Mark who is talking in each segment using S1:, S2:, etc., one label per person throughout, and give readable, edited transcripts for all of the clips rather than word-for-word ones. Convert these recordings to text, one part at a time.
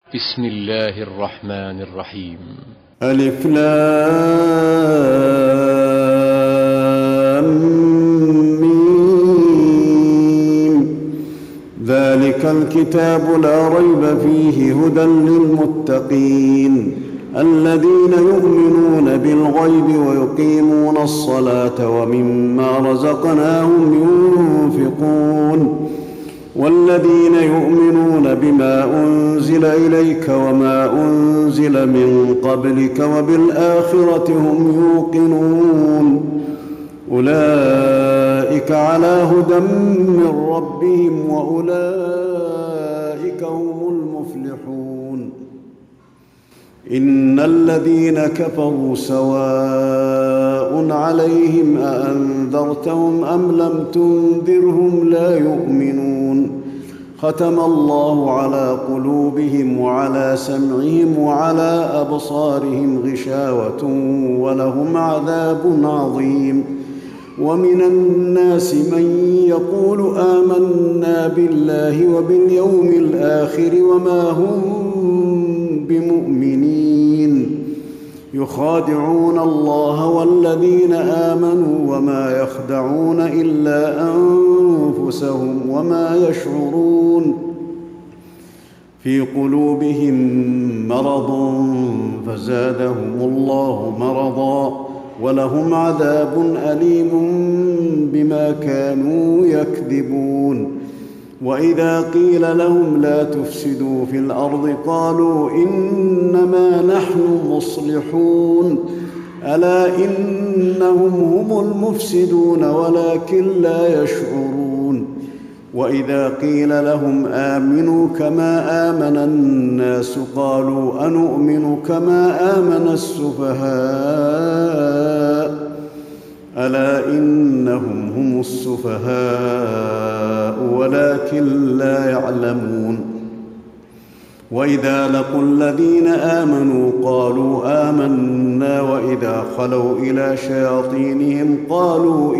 S1: بسم الله الرحمن الرحيم.
S2: ألف لام ميم. ذلك الكتاب لا ريب فيه هدى للمتقين الذين يؤمنون بالغيب ويقيمون الصلاة ومما رزقناهم ينفقون والذين يؤمنون بما أنزل إليك وما أنزل من قبلك وبالآخرة هم يوقنون أولئك على هدى من ربهم وأولئك هم المفلحون. إن الذين كفروا سواء عليهم أأنذرتهم أم لم تنذرهم لا يؤمنون. ختم الله على قلوبهم وعلى سمعهم وعلى أبصارهم غشاوة ولهم عذاب عظيم. ومن الناس من يقول آمنا بالله وباليوم الآخر وما هم بمؤمنين يخادعون الله والذين آمنوا وما يخدعون إلا أنفسهم وما يشعرون. في قلوبهم مرض فزادهم الله مرضا ولهم عذاب أليم بما كانوا يكذبون. وإذا قيل لهم لا تفسدوا في الأرض قالوا إنما نحن مصلحون ألا إنهم هم المفسدون ولكن لا يشعرون. وإذا قيل لهم آمنوا كما آمن الناس قالوا أنؤمن كما آمن السفهاء ألا إنهم هم السفهاء ولكن لا يعلمون. وإذا لقوا الذين آمنوا قالوا آمنا وإذا خلوا إلى شياطينهم قالوا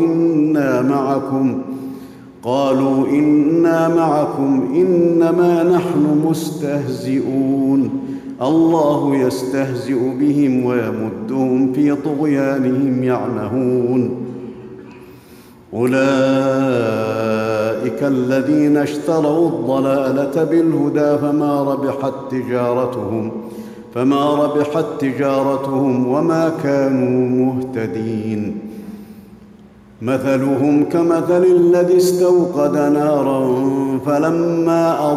S2: إنا معكم إنما نحن مستهزئون الله يستهزئ بهم ويمدهم في طغيانهم يعمهون. أولئك الذين اشتروا الضلالة بالهدى فما ربحت تجارتهم وما كانوا مهتدين. مثلهم كمثل الذي استوقد نارا فلما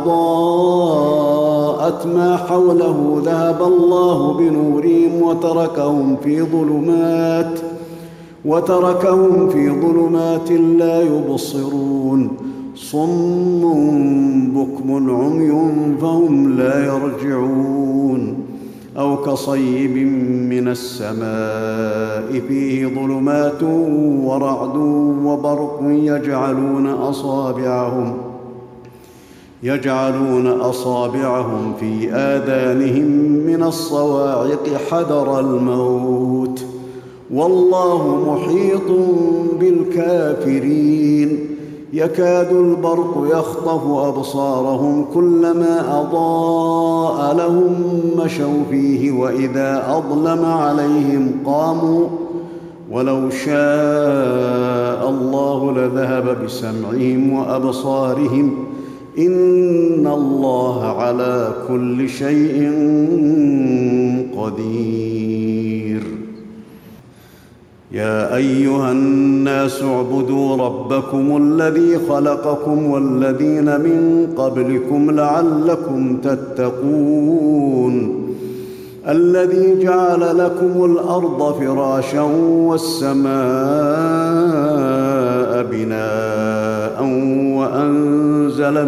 S2: أضاءت ما حوله ذهب الله بنورهم وتركهم في ظلمات لا يبصرون صم بكم عمي فهم لا يرجعون. أو كصيب من السماء فيه ظلمات ورعد وبرق يجعلون أصابعهم في آذانهم من الصواعق حذر الموت والله محيط بالكافرين. يكاد البرق يخطف أبصارهم كلما أضاء لهم مشوا فيه وإذا أظلم عليهم قاموا ولو شاء الله لذهب بسمعهم وأبصارهم إن الله على كل شيء قدير. يا أيها الناس اعبدوا ربكم الذي خلقكم والذين من قبلكم لعلكم تتقون الذي جعل لكم الأرض فراشا والسماء بناء وأنزل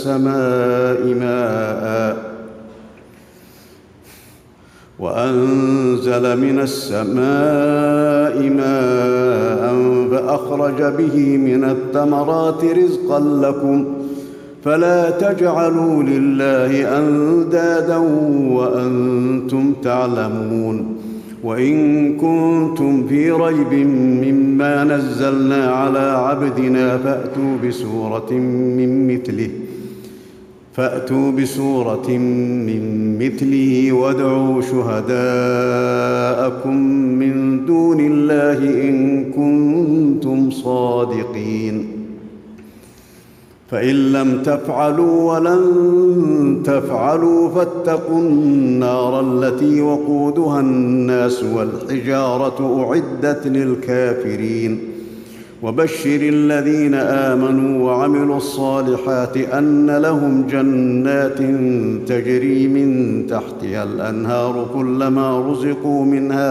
S2: من السماء ماء فأخرج به من الثمرات رزقا لكم فلا تجعلوا لله أندادا وأنتم تعلمون. وإن كنتم في ريب مما نزلنا على عبدنا فأتوا فأتوا بسورة من مثله وادعوا شهداءكم من دون الله إن كنتم صادقين فإن لم تفعلوا ولن تفعلوا فاتقوا النار التي وقودها الناس والحجارة أعدت للكافرين وبشر الذين آمنوا وعملوا الصالحات أن لهم جنات تجري من تحتها الأنهار كلما رزقوا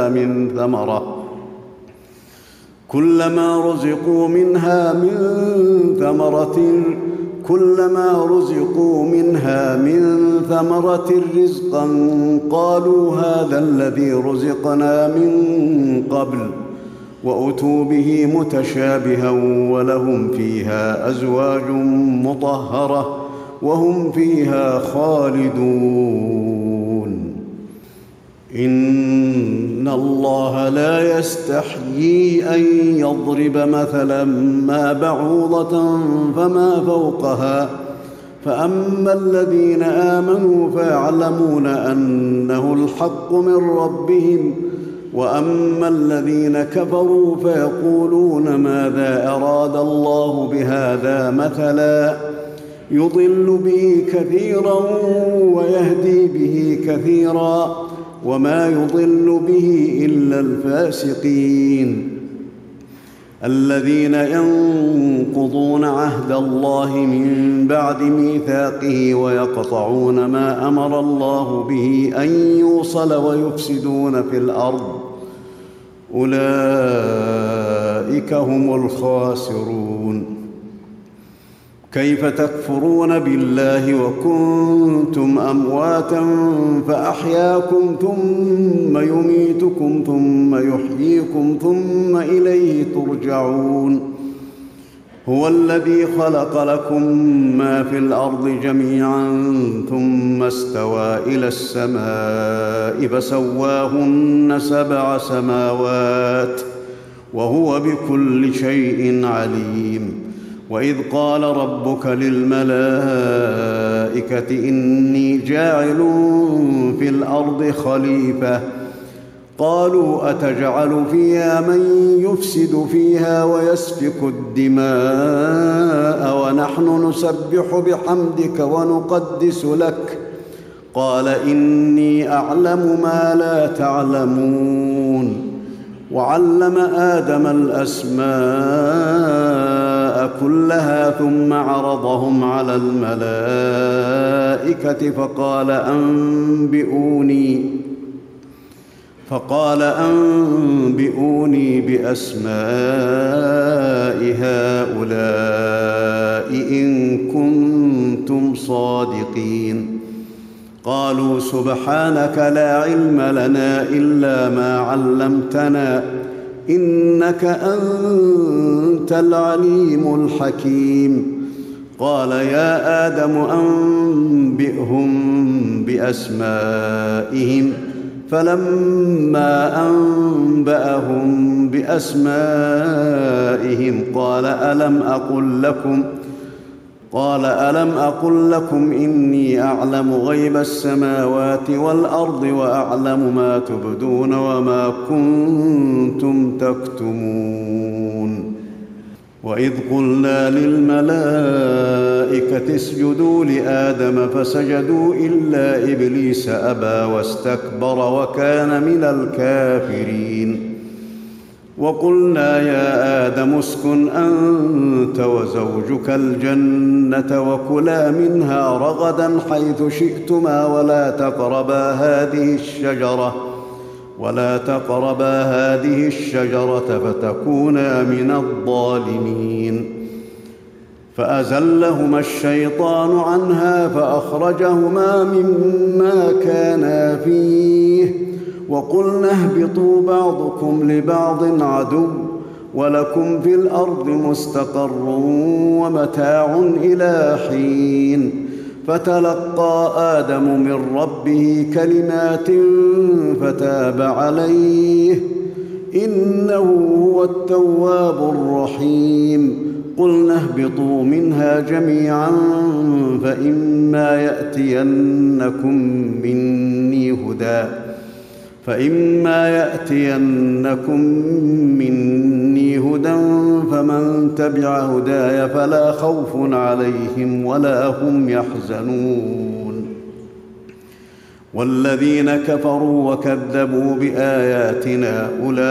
S2: منها من ثمرة رزقا قالوا هذا الذي رزقنا من قبل وأتوا به متشابها ولهم فيها أزواج مطهرة وهم فيها خالدون إن الله لا يستحيي أن يضرب مثلا ما بعوضة فما فوقها فأما الذين آمنوا فيعلمون أنه الحق من ربهم وأما الذين كفروا فيقولون ماذا أراد الله بهذا مثلا يضل به كثيرا ويهدي به كثيرا وما يضل به إلا الفاسقين الذين ينقضون عهد الله من بعد ميثاقه ويقطعون ما أمر الله به أن يوصل ويفسدون في الأرض أولئك هم الخاسرون كيف تكفرون بالله وكنتم أمواتا فأحياكم ثم يميتكم ثم يحييكم ثم إليه ترجعون هو الذي خلق لكم ما في الأرض جميعا ثم استوى إلى السماء فسواهن 7 سماوات وهو بكل شيء عليم وإذ قال ربك للملائكة إني جاعل في الأرض خليفة قالوا أتجعل فيها من يفسد فيها ويسفك الدماء ونحن نسبح بحمدك ونقدس لك قال إني أعلم ما لا تعلمون وعلم آدم الأسماء كلها ثم عرضهم على الملائكة فقال أنبئوني بأسماء هؤلاء إن كنتم صادقين قالوا سبحانك لا علم لنا إلا ما علمتنا إنك أنت العليم الحكيم قال يا آدم أنبئهم بأسمائهم فلما أنبأهم بأسمائهم قال ألم أقل لكم إني أعلم غيب السماوات والأرض وأعلم ما تبدون وما كنتم تكتمون وإذ قلنا للملائكة اسجدوا لآدم فسجدوا إلا إبليس أبى واستكبر وكان من الكافرين وقلنا يا آدم اسكن أنت وزوجك الجنة وكلا منها رغدا حيث شئتما ولا تقربا هذه الشجرة فتكونا من الظالمين فأزلهما الشيطان عنها فأخرجهما مما كانا فيه وقلنا اهبطوا بعضكم لبعض عدو ولكم في الأرض مستقر ومتاع إلى حين فتلقى آدم من ربه كلمات فتاب عليه إنه هو التواب الرحيم قلنا اهبطوا منها جميعا فإما يأتينكم مني هدى فمن تبع هداي فلا خوف عليهم ولا هم يحزنون والذين كفروا وكذبوا بآياتنا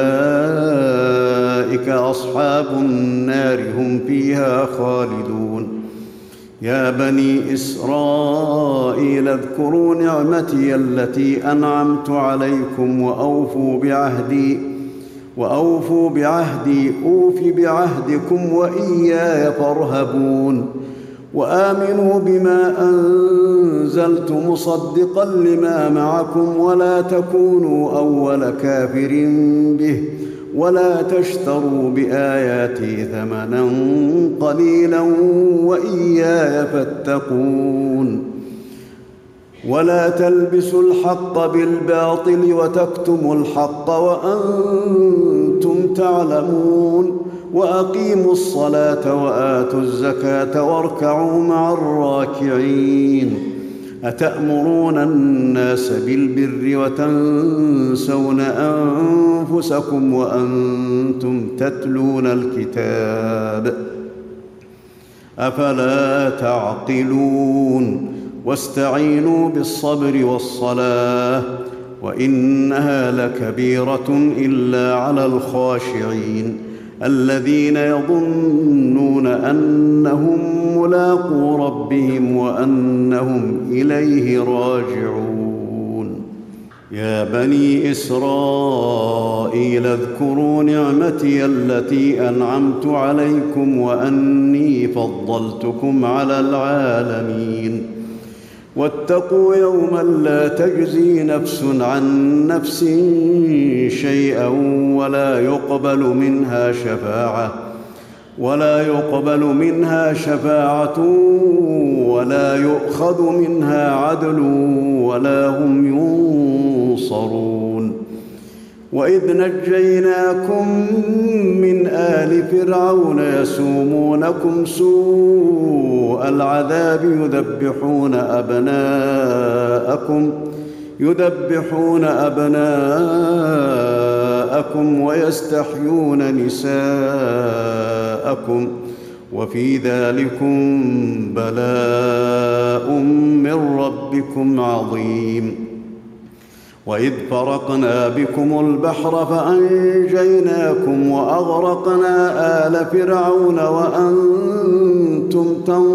S2: أولئك أصحاب النار هم فيها خالدون يا بني إسرائيل اذكروا نعمتي التي أنعمت عليكم وأوفوا بعهدي أوف بعهدكم وإياي فارهبون وآمنوا بما أنزلت مصدقا لما معكم ولا تكونوا أول كافر به ولا تشتروا بآياتي ثمنا قليلا وإياي فاتقون ولا تلبسوا الحق بالباطل وتكتموا الحق وأنتم تعلمون وأقيموا الصلاة وآتوا الزكاة واركعوا مع الراكعين أتأمرون الناس بالبر وتنسون أنفسكم وأنتم تتلون الكتاب أفلا تعقلون واستعينوا بالصبر والصلاة وإنها لكبيرة إلا على الخاشعين الذين يظنون أنهم ملاقو ربهم وأنهم إليه راجعون يا بني إسرائيل اذكروا نعمتي التي أنعمت عليكم وأني فضلتكم على العالمين واتقوا يوما لا تجزي نفس عن نفس شيئا ولا يقبل منها شفاعة ولا يؤخذ منها عدل ولا هم ينصرون وإذ نجيناكم من آل فرعون يسومونكم سوء العذاب يذبحون أبناءكم ويستحيون نساءكم وفي ذلكم بلاء من ربكم عظيم وإذ فرقنا بكم البحر فأنجيناكم وأغرقنا آل فرعون وأنتم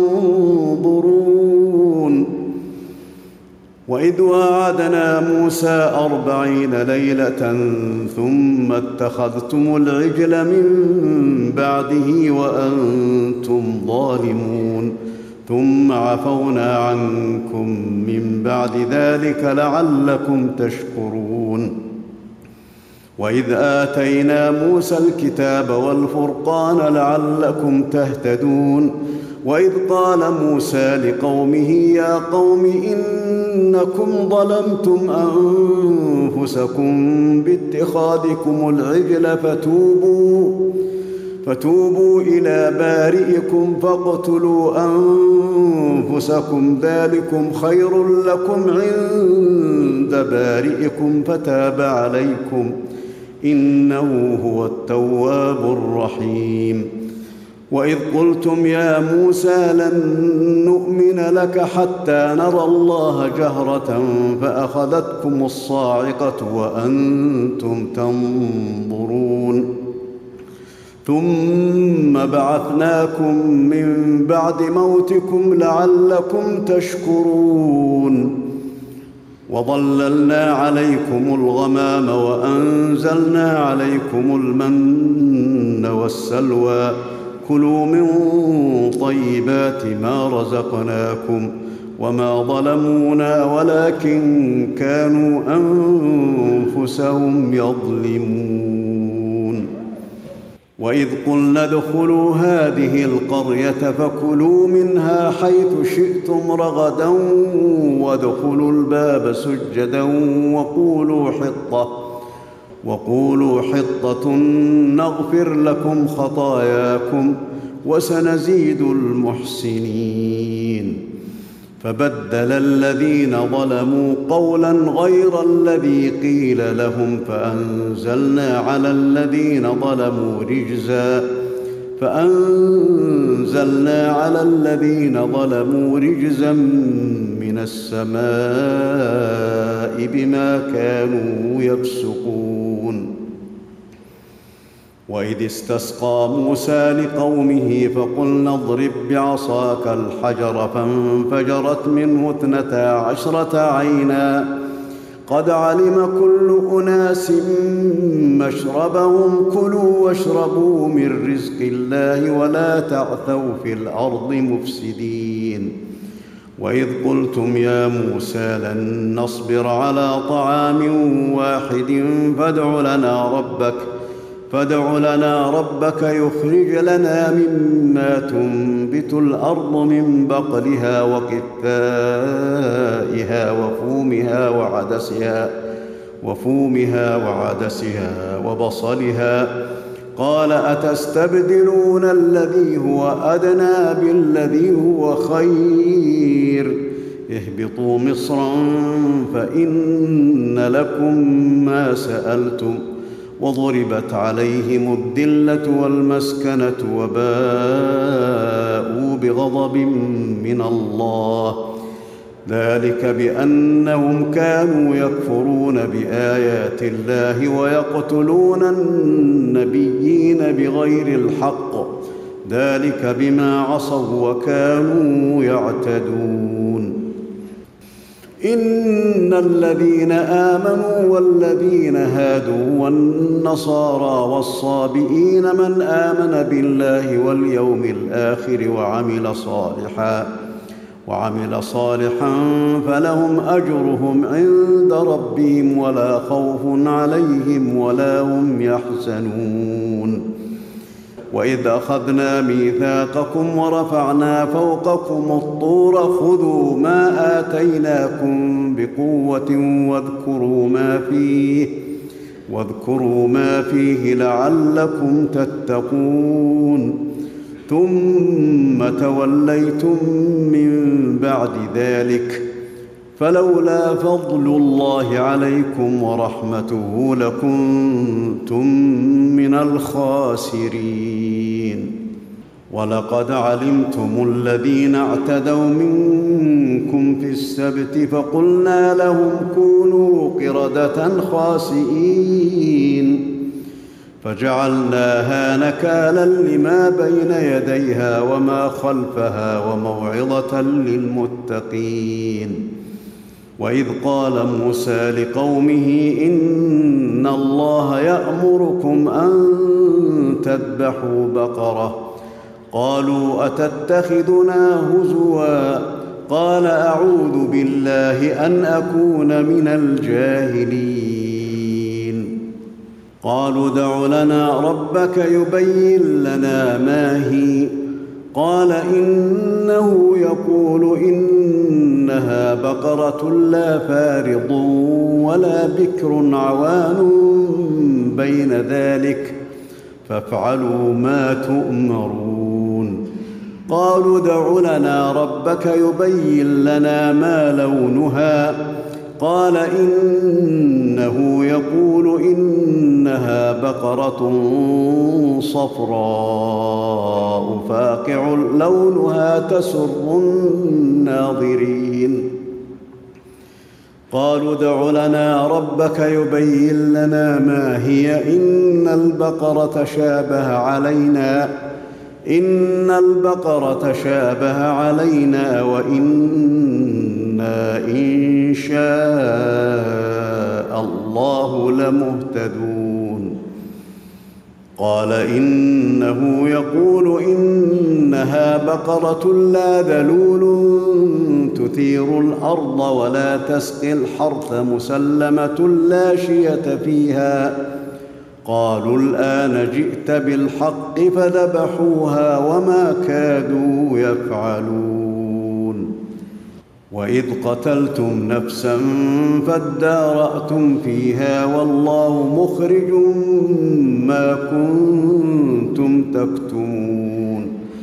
S2: تنظرون وإذ واعدنا موسى 40 ليلة ثم اتخذتم العجل من بعده وأنتم ظالمون ثم عفونا عنكم من بعد ذلك لعلكم تشكرون وإذ آتينا موسى الكتاب والفرقان لعلكم تهتدون وإذ قال موسى لقومه يا قوم إنكم ظلمتم أنفسكم باتخاذكم العجل فتوبوا إلى بارئكم فاقتلوا أنفسكم ذلكم خير لكم عند بارئكم فتاب عليكم إنه هو التواب الرحيم وإذ قلتم يا موسى لن نؤمن لك حتى نرى الله جهرة فأخذتكم الصاعقة وأنتم تنظرون ثم بعثناكم من بعد موتكم لعلكم تشكرون وظللنا عليكم الغمام وأنزلنا عليكم المن والسلوى كلوا من طيبات ما رزقناكم وما ظلمونا ولكن كانوا أنفسهم يظلمون وإذ قلنا ادخلوا هذه القرية فكلوا منها حيث شئتم رغدا وادخلوا الباب سجدا وقولوا حطة نغفر لكم خطاياكم وسنزيد المحسنين. فبدل الذين ظلموا قولا غير الذي قيل لهم فأنزلنا على الذين ظلموا رجزا من السماء بما كانوا يفسقون. وإذ استسقى موسى لقومه فقلنا اضرب بعصاك الحجر فانفجرت منه 12 عينا قد علم كل أناس مشربهم كلوا واشربوا من رزق الله ولا تعثوا في الأرض مفسدين. وإذ قلتم يا موسى لن نصبر على طعام واحد فادع لنا ربك يخرج لنا مما تنبت الأرض من بقلها وقثائها وفومها وعدسها وبصلها قال أتستبدلون الذي هو أدنى بالذي هو خير اهبطوا مصرا فإن لكم ما سألتم وضربت عليهم الذلة والمسكنة وباءوا بغضب من الله ذلك بأنهم كانوا يكفرون بآيات الله ويقتلون النبيين بغير الحق ذلك بما عصوا وكانوا يعتدون. إن الذين آمنوا والذين هادوا والنصارى والصابئين من آمن بالله واليوم الآخر وعمل صالحا فلهم أجرهم عند ربهم ولا خوف عليهم ولا هم يحزنون. وإذ أخذنا ميثاقكم ورفعنا فوقكم الطور خذوا ما آتيناكم بقوة واذكروا ما فيه لعلكم تتقون. ثم توليتم من بعد ذلك فلولا فضل الله عليكم ورحمته لكنتم من الخاسرين. ولقد علمتم الذين اعتدوا منكم في السبت فقلنا لهم كونوا قردة خاسئين فجعلناها نكالا لما بين يديها وما خلفها وموعظة للمتقين. وإذ قال موسى لقومه إن الله يأمركم أن تذبحوا بقرة قالوا أتتخذنا هزوا قال أعوذ بالله أن أكون من الجاهلين. قالوا ادع لنا ربك يبين لنا ما هي قال إنه يقول إنها بقرة لا فارض ولا بكر عوان بين ذلك فافعلوا ما تؤمرون. قالوا ادع لنا ربك يبين لنا ما لونها قال إنه يقول إنها بقرة صفراء فاقع لونها تسر الناظرين. قالوا ادع لنا ربك يبين لنا ما هي إن البقرة شابه علينا وإنا إن شاء الله لمهتدون. قال إنه يقول إنها بقرة لا ذلول تثير الأرض ولا تسقي الحرث مسلمة لا شية فيها. قالوا الآن جئت بالحق فذبحوها وما كادوا يفعلون. وإذ قتلتم نفسا فادارأتم فيها والله مخرج ما كنتم تكتمون.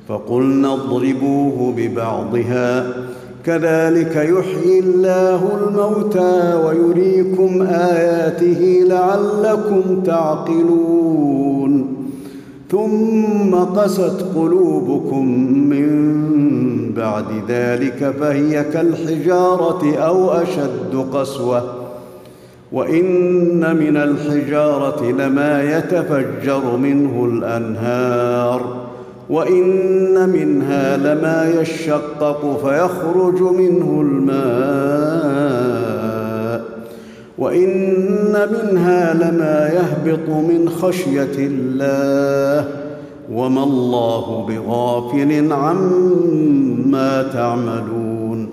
S2: فقلنا اضربوه ببعضها كذلك يحيي الله الموتى ويريكم آياته لعلكم تعقلون ثم قست قلوبكم من بعد ذلك فهي كالحجارة أو أشد قسوة وإن من الحجارة لما يتفجر منه الأنهار وإن منها لما يشقق فيخرج منه الماء وإن منها لما يهبط من خشية الله وما الله بغافل عما تعملون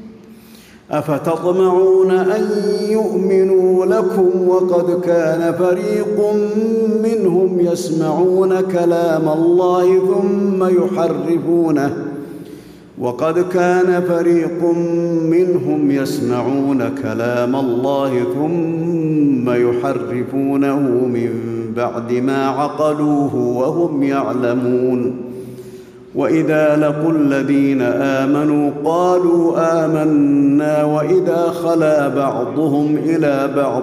S2: أفتطمعون أن يؤمنوا لكم وقد كان فريق منهم يسمعون كلام الله ثم يحرفونه من بعد ما عقلوه وهم يعلمون وإذا لقوا الذين آمنوا قالوا آمنا وإذا خلا بعضهم إلى بعض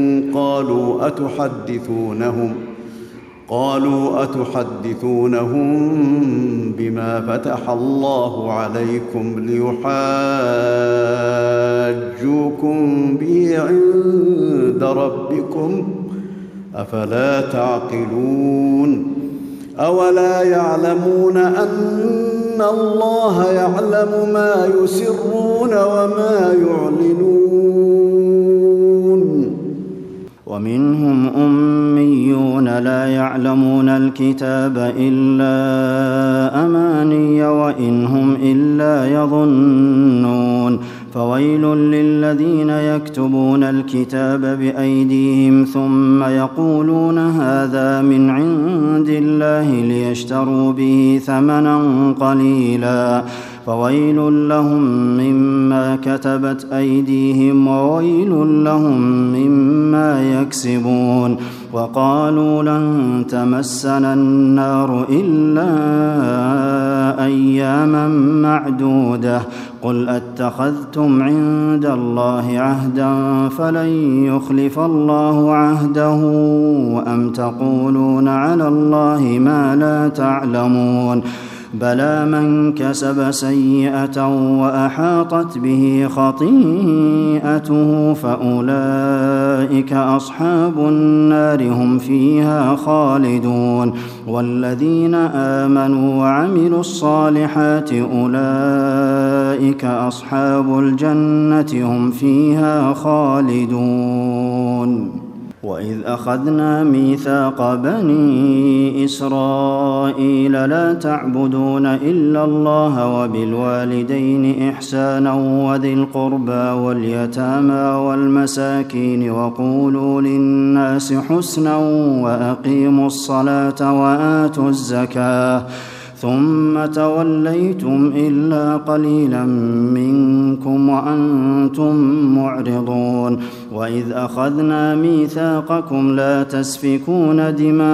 S2: قالوا أتحدثونهم بما فتح الله عليكم ليحاجوكم به عند ربكم أفلا تعقلون أولا يعلمون أن الله يعلم ما يسرون وما يعلنون
S3: ومنهم أميون لا يعلمون الكتاب إلا أماني وإن هم إلا يظنون فويل للذين يكتبون الكتاب بأيديهم ثم يقولون هذا من عند الله ليشتروا به ثمنا قليلا فويل لهم مما كتبت أيديهم وويل لهم مما يكسبون وقالوا لن تمسنا النار إلا أياما معدودة قل أتخذتم عند الله عهدا فلن يخلف الله عهده أم تقولون على الله ما لا تعلمون بلى من كسب سيئة وأحاطت به خطيئته فأولئك أصحاب النار هم فيها خالدون والذين آمنوا وعملوا الصالحات أولئك أصحاب الجنة هم فيها خالدون وإذ أخذنا ميثاق بني إسرائيل لا تعبدون إلا الله وبالوالدين إحسانا وذي القربى واليتامى والمساكين وقولوا للناس حسنا وأقيموا الصلاة وآتوا الزكاة ثم توليتم إلا قليلا منكم وأنتم معرضون وإذ أخذنا ميثاقكم لا تسفكون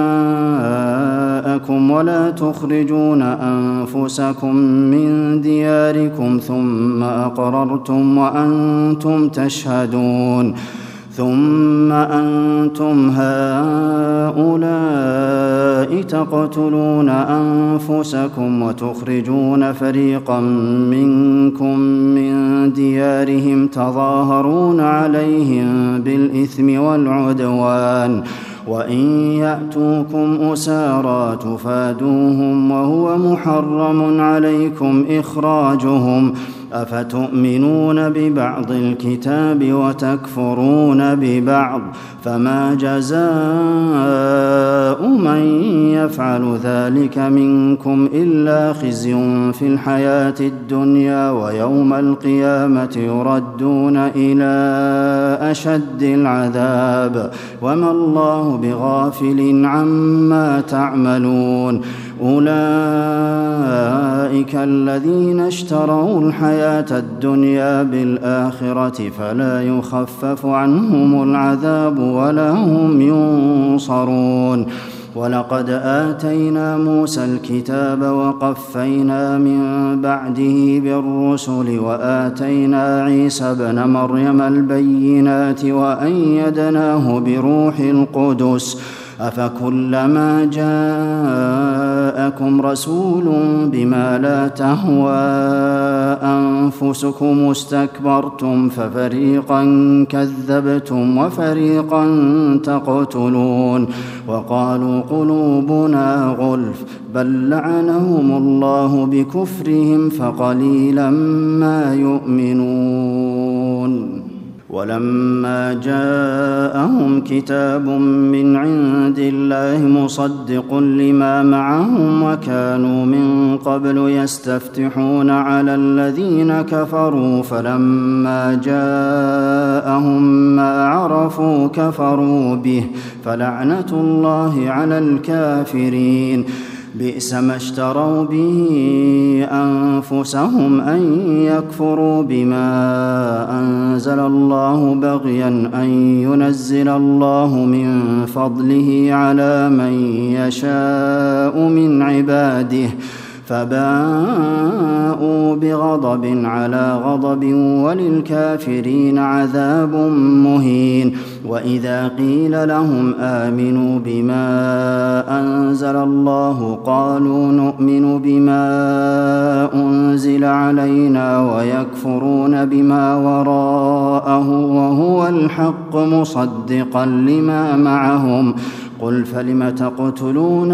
S3: دماءكم ولا تخرجون أنفسكم من دياركم ثم أقررتم وأنتم تشهدون ثم أنتم هؤلاء تقتلون أنفسكم وتخرجون فريقا منكم من ديارهم تظاهرون عليهم بالإثم والعدوان وإن يأتوكم أسارى تفادوهم وهو محرم عليكم إخراجهم أفتؤمنون ببعض الكتاب وتكفرون ببعض فما جزاء من يفعل ذلك منكم إلا خزي في الحياة الدنيا ويوم القيامة يردون إلى أشد العذاب وما الله بغافل عما تعملون أولئك الذين اشتروا الحياة الدنيا بالآخرة فلا يخفف عنهم العذاب ولا هم ينصرون ولقد آتينا موسى الكتاب وقفينا من بعده بالرسل وآتينا عيسى ابن مريم البينات وأيدناه بروح القدس أفكلما جاءكم رسول بما لا تهوى أنفسكم استكبرتم ففريقا كذبتم وفريقا تقتلون وقالوا قلوبنا غلف بل لعنهم الله بكفرهم فقليلا ما يؤمنون ولما جاءهم كتاب من عند الله مصدق لما معهم وكانوا من قبل يستفتحون على الذين كفروا فلما جاءهم ما عرفوا كفروا به فلعنة الله على الكافرين بئس ما اشتروا به أنفسهم أن يكفروا بما أنزل الله بغيا أن ينزل الله من فضله على من يشاء من عباده فباءوا بغضب على غضب وللكافرين عذاب مهين وإذا قيل لهم آمنوا بما أنزل الله قالوا نؤمن بما أنزل علينا ويكفرون بما وراءه وهو الحق مصدقا لما معهم قل فلم تقتلون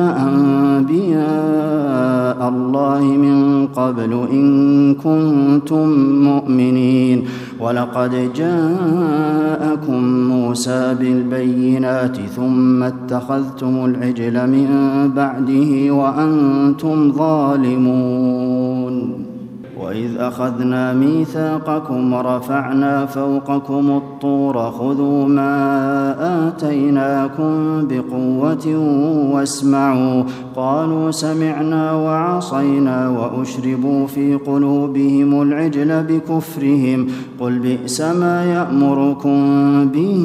S3: أنبياء الله من قبل إن كنتم مؤمنين ولقد جاءكم موسى بالبينات ثم اتخذتم العجل من بعده وأنتم ظالمون وإذ أخذنا ميثاقكم ورفعنا فوقكم الطور خذوا ما آتيناكم بقوة واسمعوا قالوا سمعنا وعصينا وأشربوا في قلوبهم العجل بكفرهم قل بئس ما يأمركم به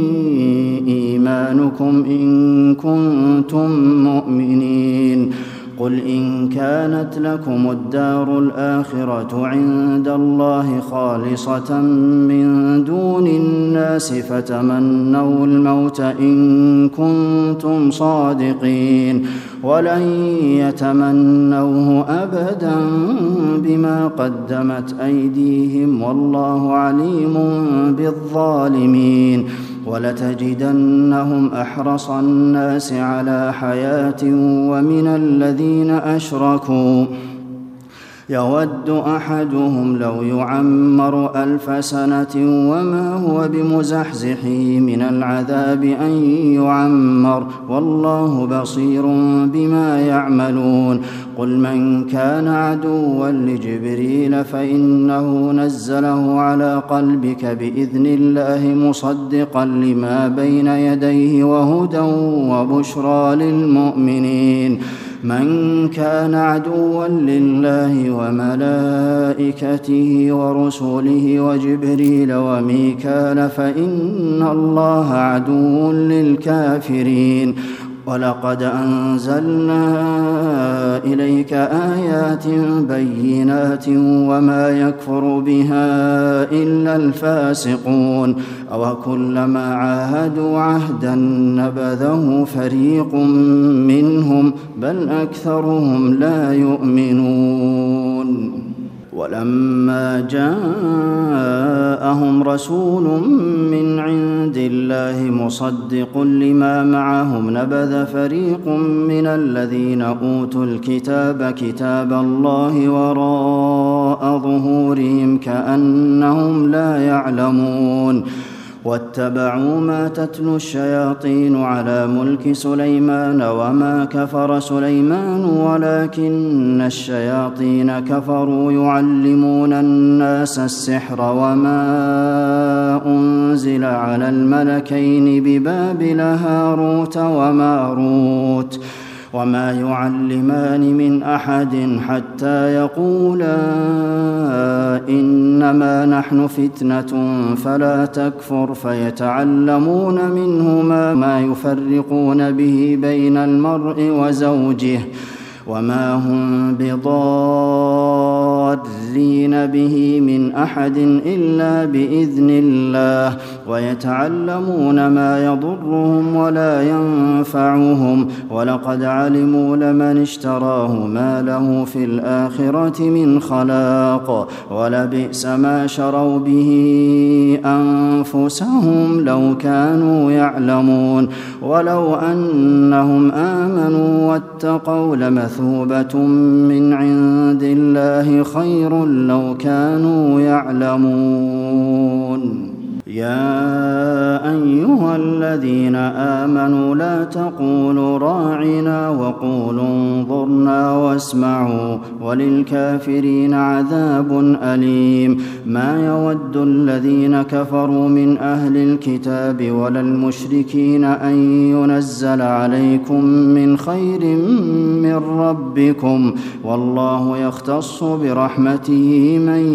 S3: إيمانكم إن كنتم مؤمنين قل إن كانت لكم الدار الآخرة عند الله خالصة من دون الناس فتمنوا الموت إن كنتم صادقين ولن يتمنوه أبدا بما قدمت أيديهم والله عليم بالظالمين ولتجدنهم أحرص الناس على حياة ومن الذين أشركوا يود أحدهم لو يعمر 1000 سنة وما هو بمزحزحه من العذاب أن يعمر والله بصير بما يعملون قل من كان عدوا لجبريل فإنه نزله على قلبك بإذن الله مصدقا لما بين يديه وهدى وبشرى للمؤمنين من كان عدوا لله وملائكته ورسله وجبريل وميكال فإن الله عدو للكافرين ولقد أنزلنا إليك آيات بينات وما يكفر بها إلا الفاسقون أوكلما عاهدوا عهدا نبذه فريق منهم بل أكثرهم لا يؤمنون ولما جاءهم رسول من عند الله مصدق لما معهم نبذ فريق من الذين أوتوا الكتاب كتاب الله وراء ظهورهم كأنهم لا يعلمون واتبعوا ما تتلو الشياطين على ملك سليمان وما كفر سليمان ولكن الشياطين كفروا يعلمون الناس السحر وما أنزل على الملكين ببابل هاروت وماروت وما يعلمان من أحد حتى يقولا إنما نحن فتنة فلا تكفر فيتعلمون منهما ما يفرقون به بين المرء وزوجه وما هم بضارين به من أحد إلا بإذن الله ويتعلمون ما يضرهم ولا ينفعهم ولقد علموا لمن اشتراه ما له في الآخرة من خلاق ولبئس ما شروا به أنفسهم لو كانوا يعلمون ولو أنهم آمنوا واتقوا لمثوبة من عند الله خير لو كانوا يعلمون يا أيها الذين آمنوا لا تقولوا راعنا وقولوا انظرنا واسمعوا وللكافرين عذاب أليم ما يود الذين كفروا من أهل الكتاب ولا المشركين أن ينزل عليكم من خير من ربكم والله يختص برحمته من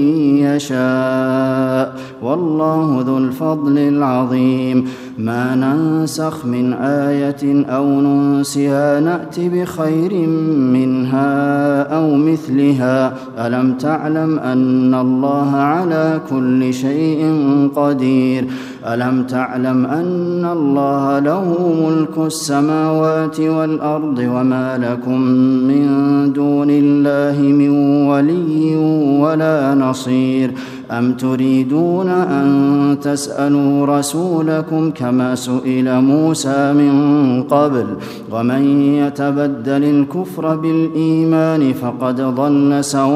S3: يشاء والله ذو الفضل العظيم ما ننسخ من آية أو ننسها نأت بخير منها أو مثلها ألم تعلم أن الله على كل شيء قدير ألم تعلم أن الله له ملك السماوات والأرض وما لكم من دون الله من ولي ولا نصير أم تريدون أن تسألوا رسولكم كما سئل موسى من قبل ومن يتبدل الكفر بالإيمان فقد ضل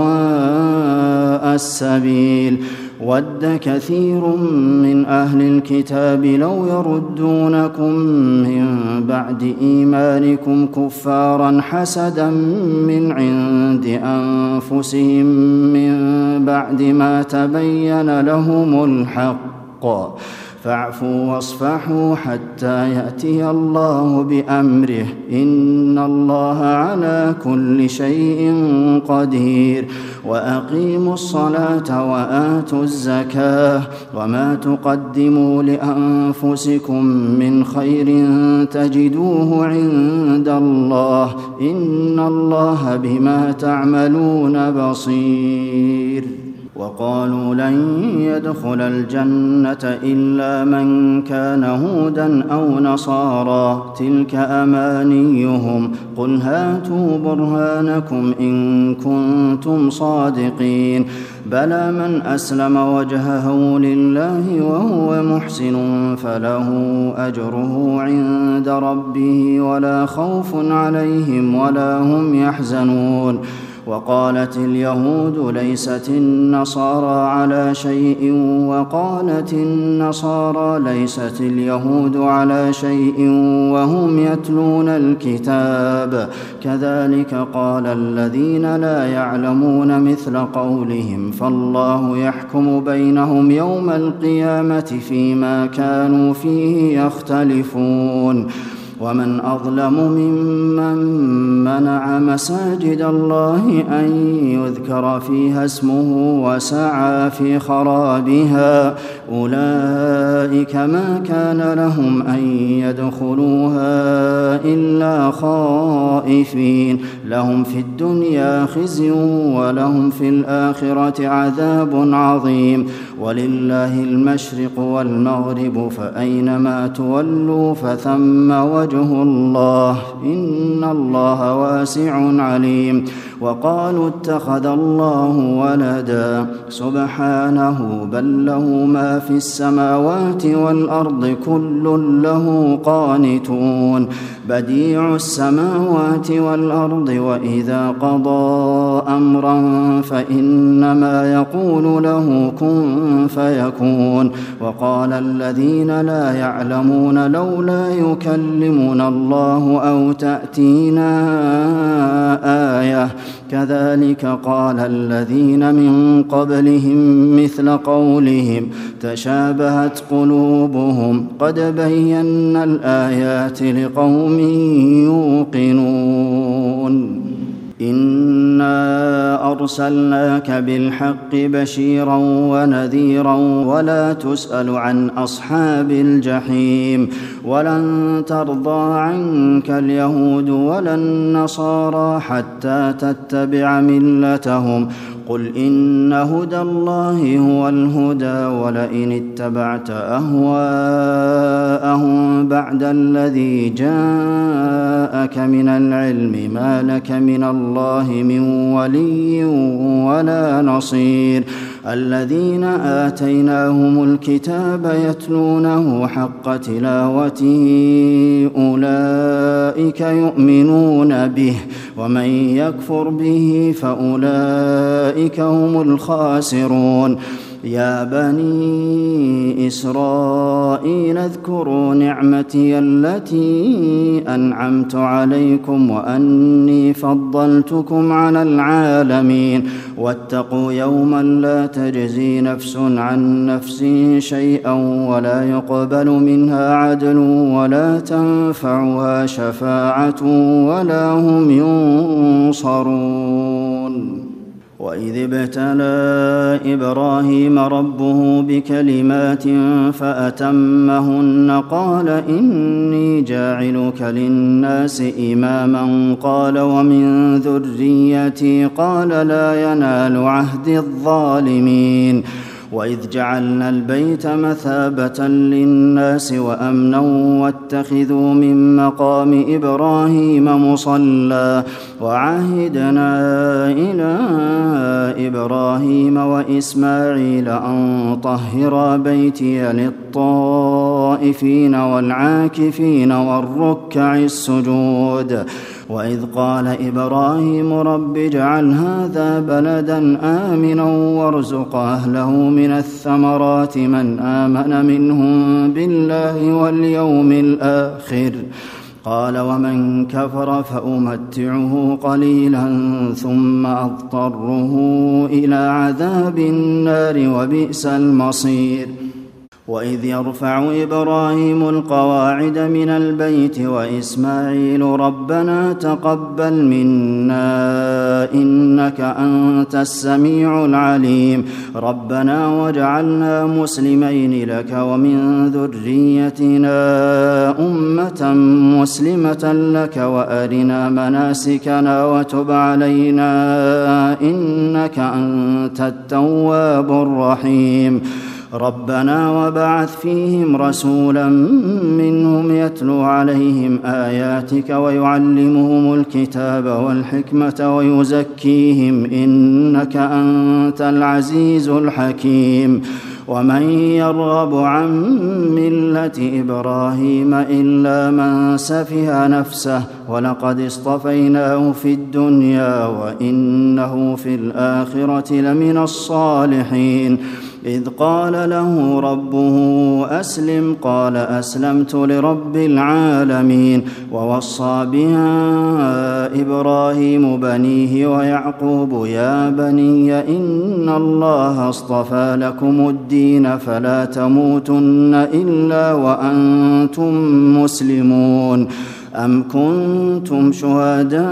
S3: سواء السبيل ود كثير من أهل الكتاب لو يردونكم من بعد إيمانكم كفارا حسدا من عند أنفسهم من بعد ما تبين لهم الحق فاعفوا واصفحوا حتى يأتي الله بأمره إن الله على كل شيء قدير وأقيموا الصلاة وآتوا الزكاة وما تقدموا لأنفسكم من خير تجدوه عند الله إن الله بما تعملون بصير وقالوا لن يدخل الجنة إلا من كان هودا أو نصارى تلك أمانيهم قل هاتوا برهانكم إن كنتم صادقين بلى من أسلم وجهه لله وهو محسن فله أجره عند ربه ولا خوف عليهم ولا هم يحزنون وقالت اليهود ليست النصارى على شيء وقالت النصارى ليست اليهود على شيء وهم يتلون الكتاب كذلك قال الذين لا يعلمون مثل قولهم فالله يحكم بينهم يوم القيامة فيما كانوا فيه يختلفون ومن أظلم ممن منع مساجد الله أن يذكر فيها اسمه وسعى في خرابها أولئك ما كان لهم أن يدخلوها إلا خائفين لهم في الدنيا خزي ولهم في الآخرة عذاب عظيم ولله المشرق والمغرب فأينما تولوا فثم وجه الله إن الله واسع عليم وقالوا اتخذ الله ولدا سبحانه بل له ما في السماوات والأرض كل له قانتون بديع السماوات والأرض وإذا قضى أمرا فإنما يقول له كن فيكون وقال الذين لا يعلمون لولا يكلمنا الله أو تأتينا آية كذلك قال الذين من قبلهم مثل قولهم تشابهت قلوبهم قد بينا الآيات لقوم يوقنون إنا أرسلناك بالحق بشيرا ونذيرا ولا تسأل عن أصحاب الجحيم ولن ترضى عنك اليهود ولا النصارى حتى تتبع ملتهم قل إن هدى الله هو الهدى ولئن اتبعت أهواءهم بعد الذي جاءك من العلم ما لك من الله من ولي ولا نصير الذين آتيناهم الكتاب يتلونه حق تلاوته أولئك يؤمنون به ومن يكفر به فأولئك هم الخاسرون يا بني إسرائيل اذكروا نعمتي التي أنعمت عليكم وأني فضلتكم على العالمين واتقوا يوما لا تجزي نفس عن نفس شيئا ولا يقبل منها عدل ولا تنفعها شفاعة ولا هم ينصرون وإذ ابتلى إبراهيم ربه بكلمات فأتمهن قال إني جاعلك للناس إماما قال ومن ذريتي قال لا ينال عهد الظالمين وإذ جعلنا البيت مثابة للناس وأمنا واتخذوا من مقام إبراهيم مصلى وعهدنا إلى إبراهيم وإسماعيل أن طهرا بيتي للطائفين والعاكفين والركع السجود وإذ قال إبراهيم رب اجعل هذا بلدا آمنا وارزق أهله من الثمرات من آمن منهم بالله واليوم الآخر قال ومن كفر فأمتعه قليلا ثم أضطره إلى عذاب النار وبئس المصير وإذ يرفع إبراهيم القواعد من البيت وإسماعيل ربنا تقبل منا إنك أنت السميع العليم ربنا واجعلنا مسلمين لك ومن ذريتنا أمة مسلمة لك وأرنا مناسكنا وتب علينا إنك أنت التواب الرحيم ربنا وبعث فيهم رسولا منهم يتلو عليهم آياتك ويعلمهم الكتاب والحكمة ويزكيهم إنك أنت العزيز الحكيم ومن يرغب عن ملة إبراهيم إلا من سفه نفسه ولقد اصطفيناه في الدنيا وإنه في الآخرة لمن الصالحين إذ قال له ربه أسلم قال أسلمت لرب العالمين ووصى بها إبراهيم بنيه ويعقوب يا بني إن الله اصطفى لكم الدين فلا تموتن إلا وأنتم مسلمون أم كنتم شهداء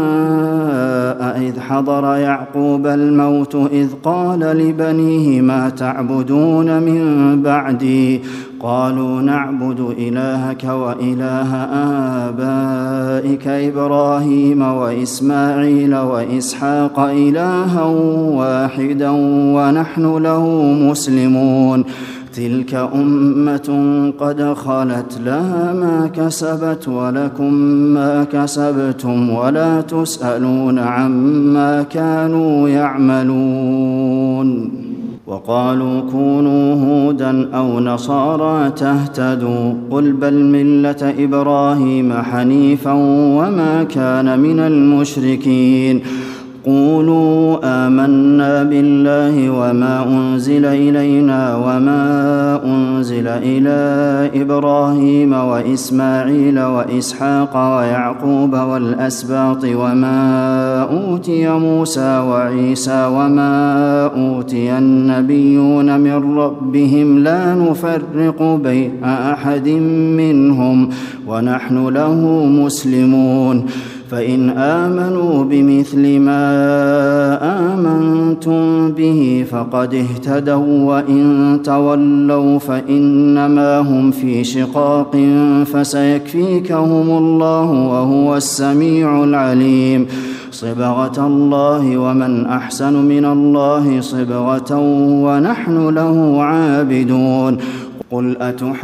S3: إذ حضر يعقوب الموت إذ قال لبنيه ما تعبدون من بعدي قالوا نعبد إلهك وإله آبائك إبراهيم وإسماعيل وإسحاق إلها واحدا ونحن له مسلمون تلك أمة قد خلت لها ما كسبت ولكم ما كسبتم ولا تسألون عما كانوا يعملون وقالوا كونوا هودا أو نصارى تهتدوا قل بل ملة إبراهيم حنيفا وما كان من المشركين قولوا آمنا بالله وما أنزل إلينا وما أنزل إلى إبراهيم وإسماعيل وإسحاق ويعقوب والأسباط وما أوتي موسى وعيسى وما أوتي النبيون من ربهم لا نفرق بين أحد منهم ونحن له مسلمون فإن آمنوا بمثل ما آمنتم به فقد اهتدوا وإن تولوا فإنما هم في شقاق فسيكفيكهم الله وهو السميع العليم صبغة الله ومن أحسن من الله صبغة ونحن له عابدون قل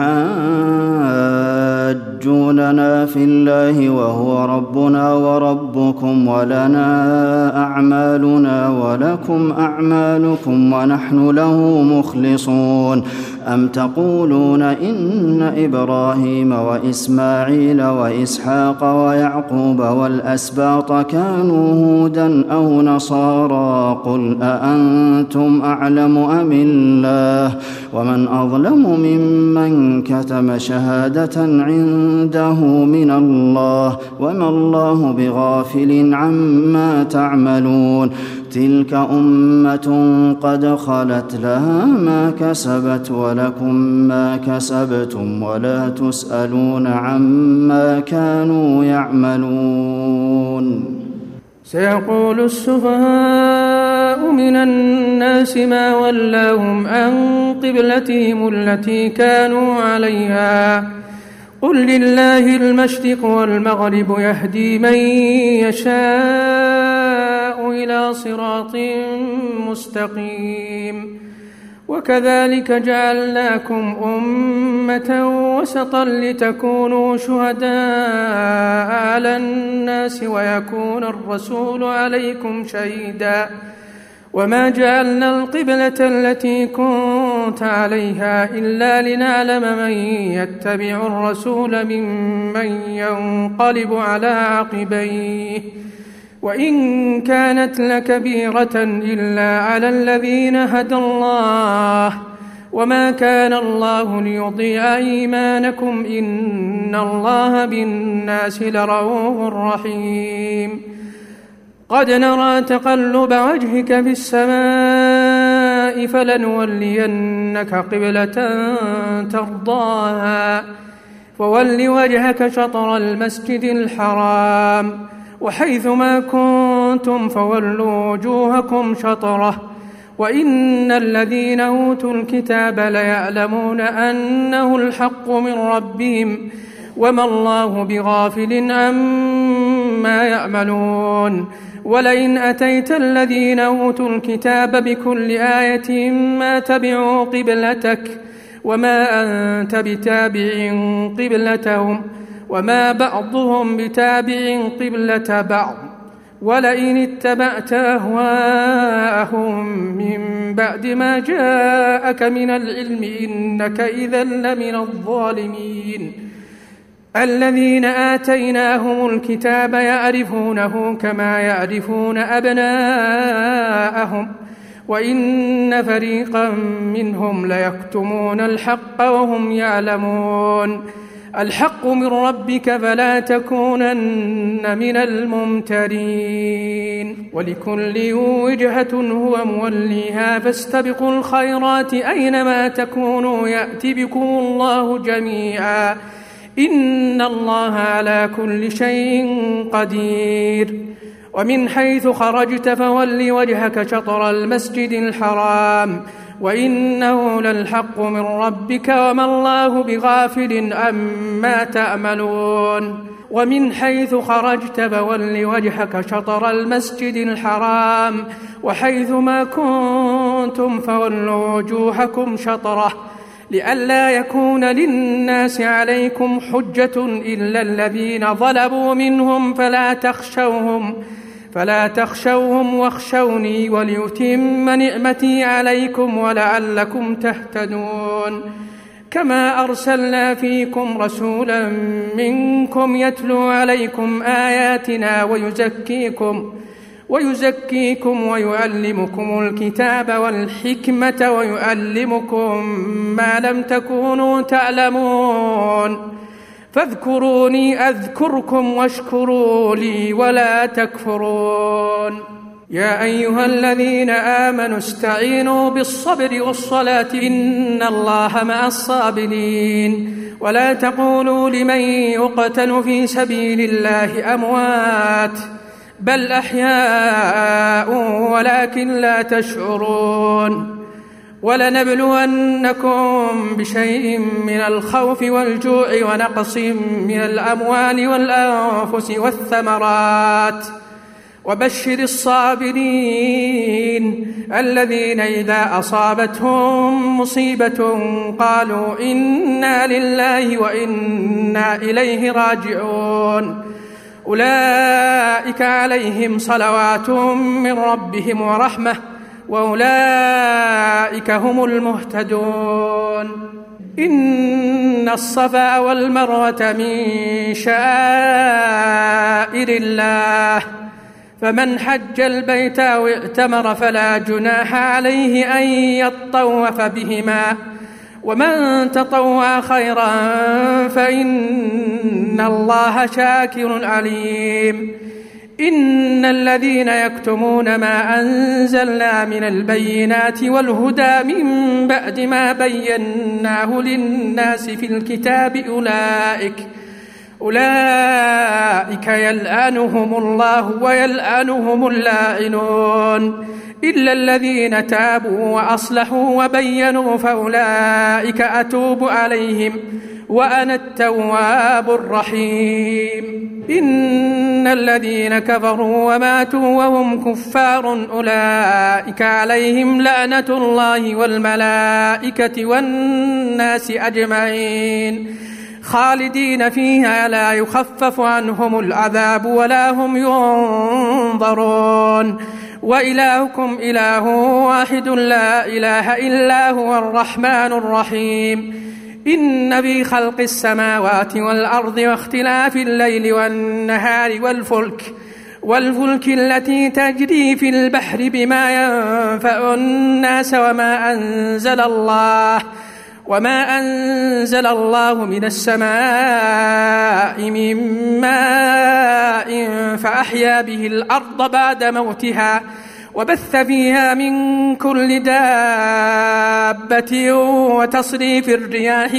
S3: أتحاجوننا في الله وهو ربنا وربكم ولنا أعمالنا ولكم أعمالكم ونحن له مخلصون أم تقولون إن إبراهيم وإسماعيل وإسحاق ويعقوب والأسباط كانوا هودا أو نصارى قل أأنتم أعلم أم الله ومن أظلم ممن كتم شهادة عنده من الله وما الله بغافل عما تعملون تلك أمة قد خلت لها ما كسبت ولكم ما كسبتم ولا تسألون عما كانوا يعملون
S4: سيقول السفهاء من الناس ما ولاهم عن قبلتهم التي كانوا عليها قل لله المشرق والمغرب يهدي من يشاء إلى صراط مستقيم وكذلك جعلناكم أمة وسطا لتكونوا شهداء على الناس ويكون الرسول عليكم شهيدا وما جعلنا القبلة التي كنت عليها إلا لنعلم من يتبع الرسول ممن ينقلب على عقبيه وإن كانت لكبيرة إلا على الذين هدى الله وما كان الله ليضيع إيمانكم إن الله بالناس لرؤوف رحيم قد نرى تقلب وجهك في السماء فلنولينك قبلة ترضاها فول وجهك شطر المسجد الحرام وحيث ما كنتم فولوا وجوهكم شطره وإن الذين أوتوا الكتاب ليعلمون أنه الحق من ربهم وما الله بغافل عما يعملون ولئن أتيت الذين أوتوا الكتاب بكل آية ما تبعوا قبلتك وما أنت بتابع قبلتهم وما بعضهم بتابع قبلة بعض ولئن اتبعت أهواءهم من بعد ما جاءك من العلم إنك إذا لمن الظالمين الذين آتيناهم الكتاب يعرفونه كما يعرفون أبناءهم وإن فريقا منهم ليكتمون الحق وهم يعلمون الحق من ربك فلا تكونن من الممترين ولكل وجهة هو موليها فاستبقوا الخيرات أينما تكونوا يأتي بكم الله جميعا إن الله على كل شيء قدير ومن حيث خرجت فول وجهك شطر المسجد الحرام وإنه للحق من ربك وما الله بغافل عما تعملون ومن حيث خرجت فول وجهك شطر المسجد الحرام وحيث ما كنتم فولوا وجوهكم شطره لئلا يكون للناس عليكم حجة إلا الذين ظلموا منهم فلا تخشوهم واخشوني وليتم نعمتي عليكم ولعلكم تهتدون كما أرسلنا فيكم رسولا منكم يتلو عليكم آياتنا ويزكيكم ويعلمكم الكتاب والحكمة ويعلمكم ما لم تكونوا تعلمون فاذكروني أذكركم واشكروا لي ولا تكفرون يا أيها الذين آمنوا استعينوا بالصبر والصلاة إن الله مع الصابرين ولا تقولوا لمن يقتل في سبيل الله أموات بل أحياء ولكن لا تشعرون ولنبلونكم بشيء من الخوف والجوع ونقص من الأموال والأنفس والثمرات وبشر الصابرين الذين إذا أصابتهم مصيبة قالوا إنا لله وإنا إليه راجعون أولئك عليهم صلوات من ربهم ورحمة وأولئك هم المهتدون إن الصفا والمروة من شعائر الله فمن حج البيت أو اعتمر فلا جناح عليه أن يطوف بهما ومن تطوع خيرا فإن الله شاكر عليم إن الذين يكتمون ما أنزلنا من البينات والهدى من بعد ما بيناه للناس في الكتاب أولئك يلعنهم الله ويلعنهم اللاعنون إلا الذين تابوا وأصلحوا وبينوا فأولئك أتوب عليهم وأنا التواب الرحيم إن الذين كفروا وماتوا وهم كفار أولئك عليهم لعنة الله والملائكة والناس أجمعين خالدين فيها لا يخفف عنهم العذاب ولا هم ينظرون وإلهكم إله واحد لا إله إلا هو الرحمن الرحيم إن في خلق السماوات والأرض واختلاف الليل والنهار والفلك التي تجري في البحر بما ينفع الناس وما أنزل الله من السماء من ماء فأحيا به الأرض بعد موتها وبث فيها من كل دابة وتصريف الرياح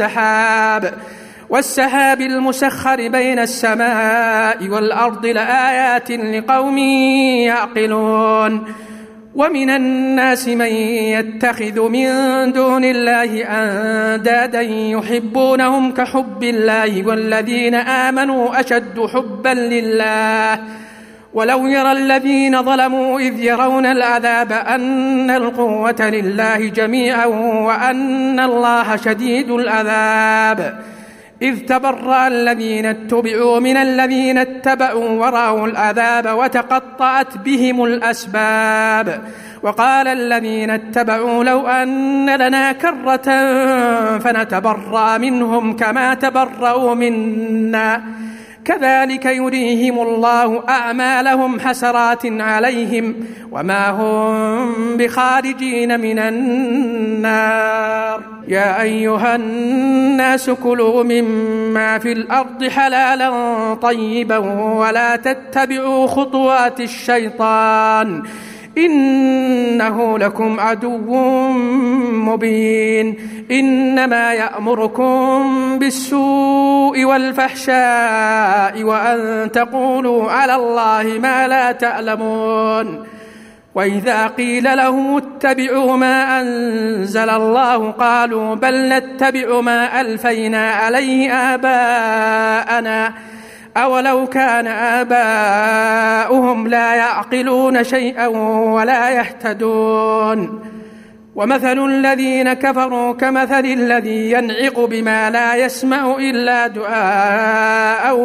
S4: والسحاب المسخر بين السماء والأرض لآيات لقوم يعقلون ومن الناس من يتخذ من دون الله أندادا يحبونهم كحب الله والذين آمنوا أشد حبا لله ولو يرى الذين ظلموا إذ يرون العذاب أن القوة لله جميعا وأن الله شديد العذاب إذ تبرأ الذين اتبعوا من الذين اتبعوا ورأوا العذاب وتقطعت بهم الأسباب وقال الذين اتبعوا لو أن لنا كرة فنتبرأ منهم كما تبرأوا منا كذلك يريهم الله أعمالهم حسرات عليهم وما هم بخارجين من النار يا أيها الناس كلوا مما في الأرض حلالا طيبا ولا تتبعوا خطوات الشيطان إنه لكم عدو مبين إنما يأمركم بالسوء والفحشاء وأن تقولوا على الله ما لا تعلمون وإذا قيل لهم اتبعوا ما أنزل الله قالوا بل نتبع ما ألفينا عليه آباءنا أولو كان آباؤهم لا يعقلون شيئا ولا يهتدون ومثل الذين كفروا كمثل الذي ينعق بما لا يسمع إلا دعاء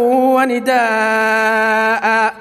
S4: ونداء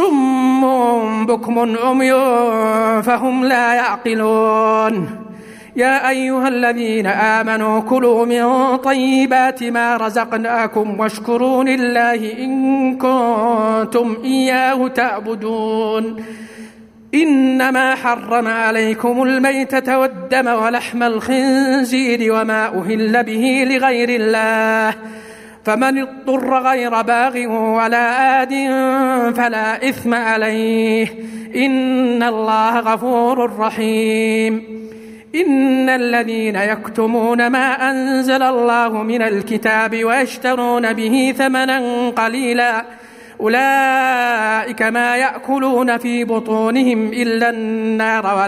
S4: صم بكم عمي فهم لا يعقلون يا أيها الذين آمنوا كلوا من طيبات ما رزقناكم واشكروا لله إن كنتم إياه تعبدون إنما حرم عليكم الميتة والدم ولحم الخنزير وما أهل به لغير الله فمن اضطر غير باغ ولا آد فلا إثم عليه إن الله غفور رحيم إن الذين يكتمون ما أنزل الله من الكتاب ويشترون به ثمنا قليلا أولئك ما يأكلون في بطونهم إلا النار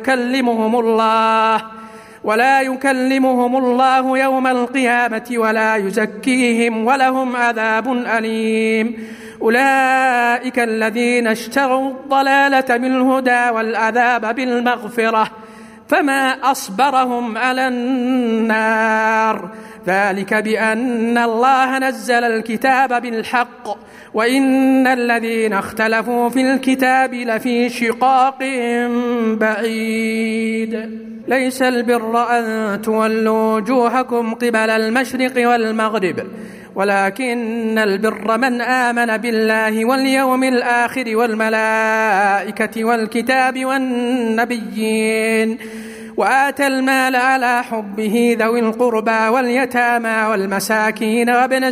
S4: ولا يكلمهم الله يوم القيامة ولا يزكيهم ولهم عذاب أليم أولئك الذين اشتروا الضلالة بالهدى والعذاب بالمغفرة فما أصبرهم على النار ذلك بأن الله نزل الكتاب بالحق وإن الذين اختلفوا في الكتاب لفي شقاق بعيد ليس البر أن تولوا وجوهكم قبل المشرق والمغرب ولكن البر من آمن بالله واليوم الآخر والملائكة والكتاب والنبيين وآتى المال على حبه ذوي القربى واليتامى والمساكين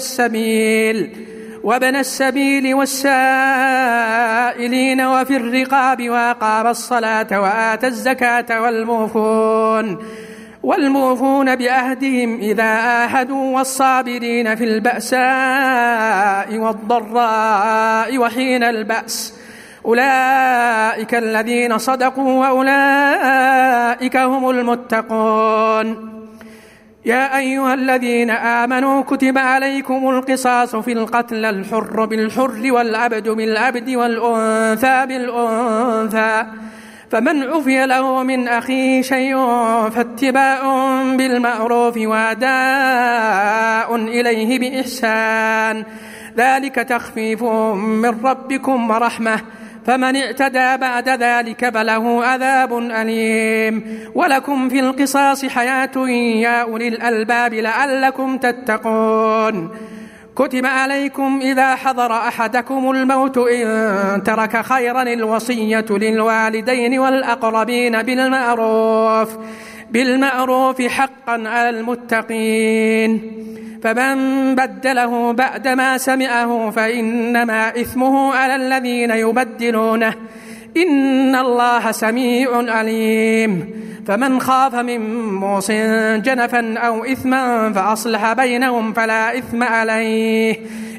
S4: وابن السبيل والسائلين وفي الرقاب وأقام الصلاة وآتى الزكاة والموفون بعهدهم إذا عاهدوا والصابرين في البأساء والضراء وحين البأس أولئك الذين صدقوا وأولئك هم المتقون يا أيها الذين آمنوا كتب عليكم القصاص في القتل الحر بالحر والعبد بالعبد والأنثى بالأنثى فمن عفي له من أخيه شيء فاتباع بالمعروف وأداء إليه بإحسان ذلك تخفيف من ربكم ورحمة فمن اعتدى بعد ذلك فله عذاب أليم ولكم في القصاص حياة يا أولي الألباب لعلكم تتقون كتب عليكم إذا حضر أحدكم الموت إن ترك خيرا الوصية للوالدين والأقربين بالمعروف حقا على المتقين فمن بدله بعدما سمعه فإنما إثمه على الذين يبدلونه إن الله سميع عليم فمن خاف من موص جنفا أو إثما فأصلح بينهم فلا إثم عليه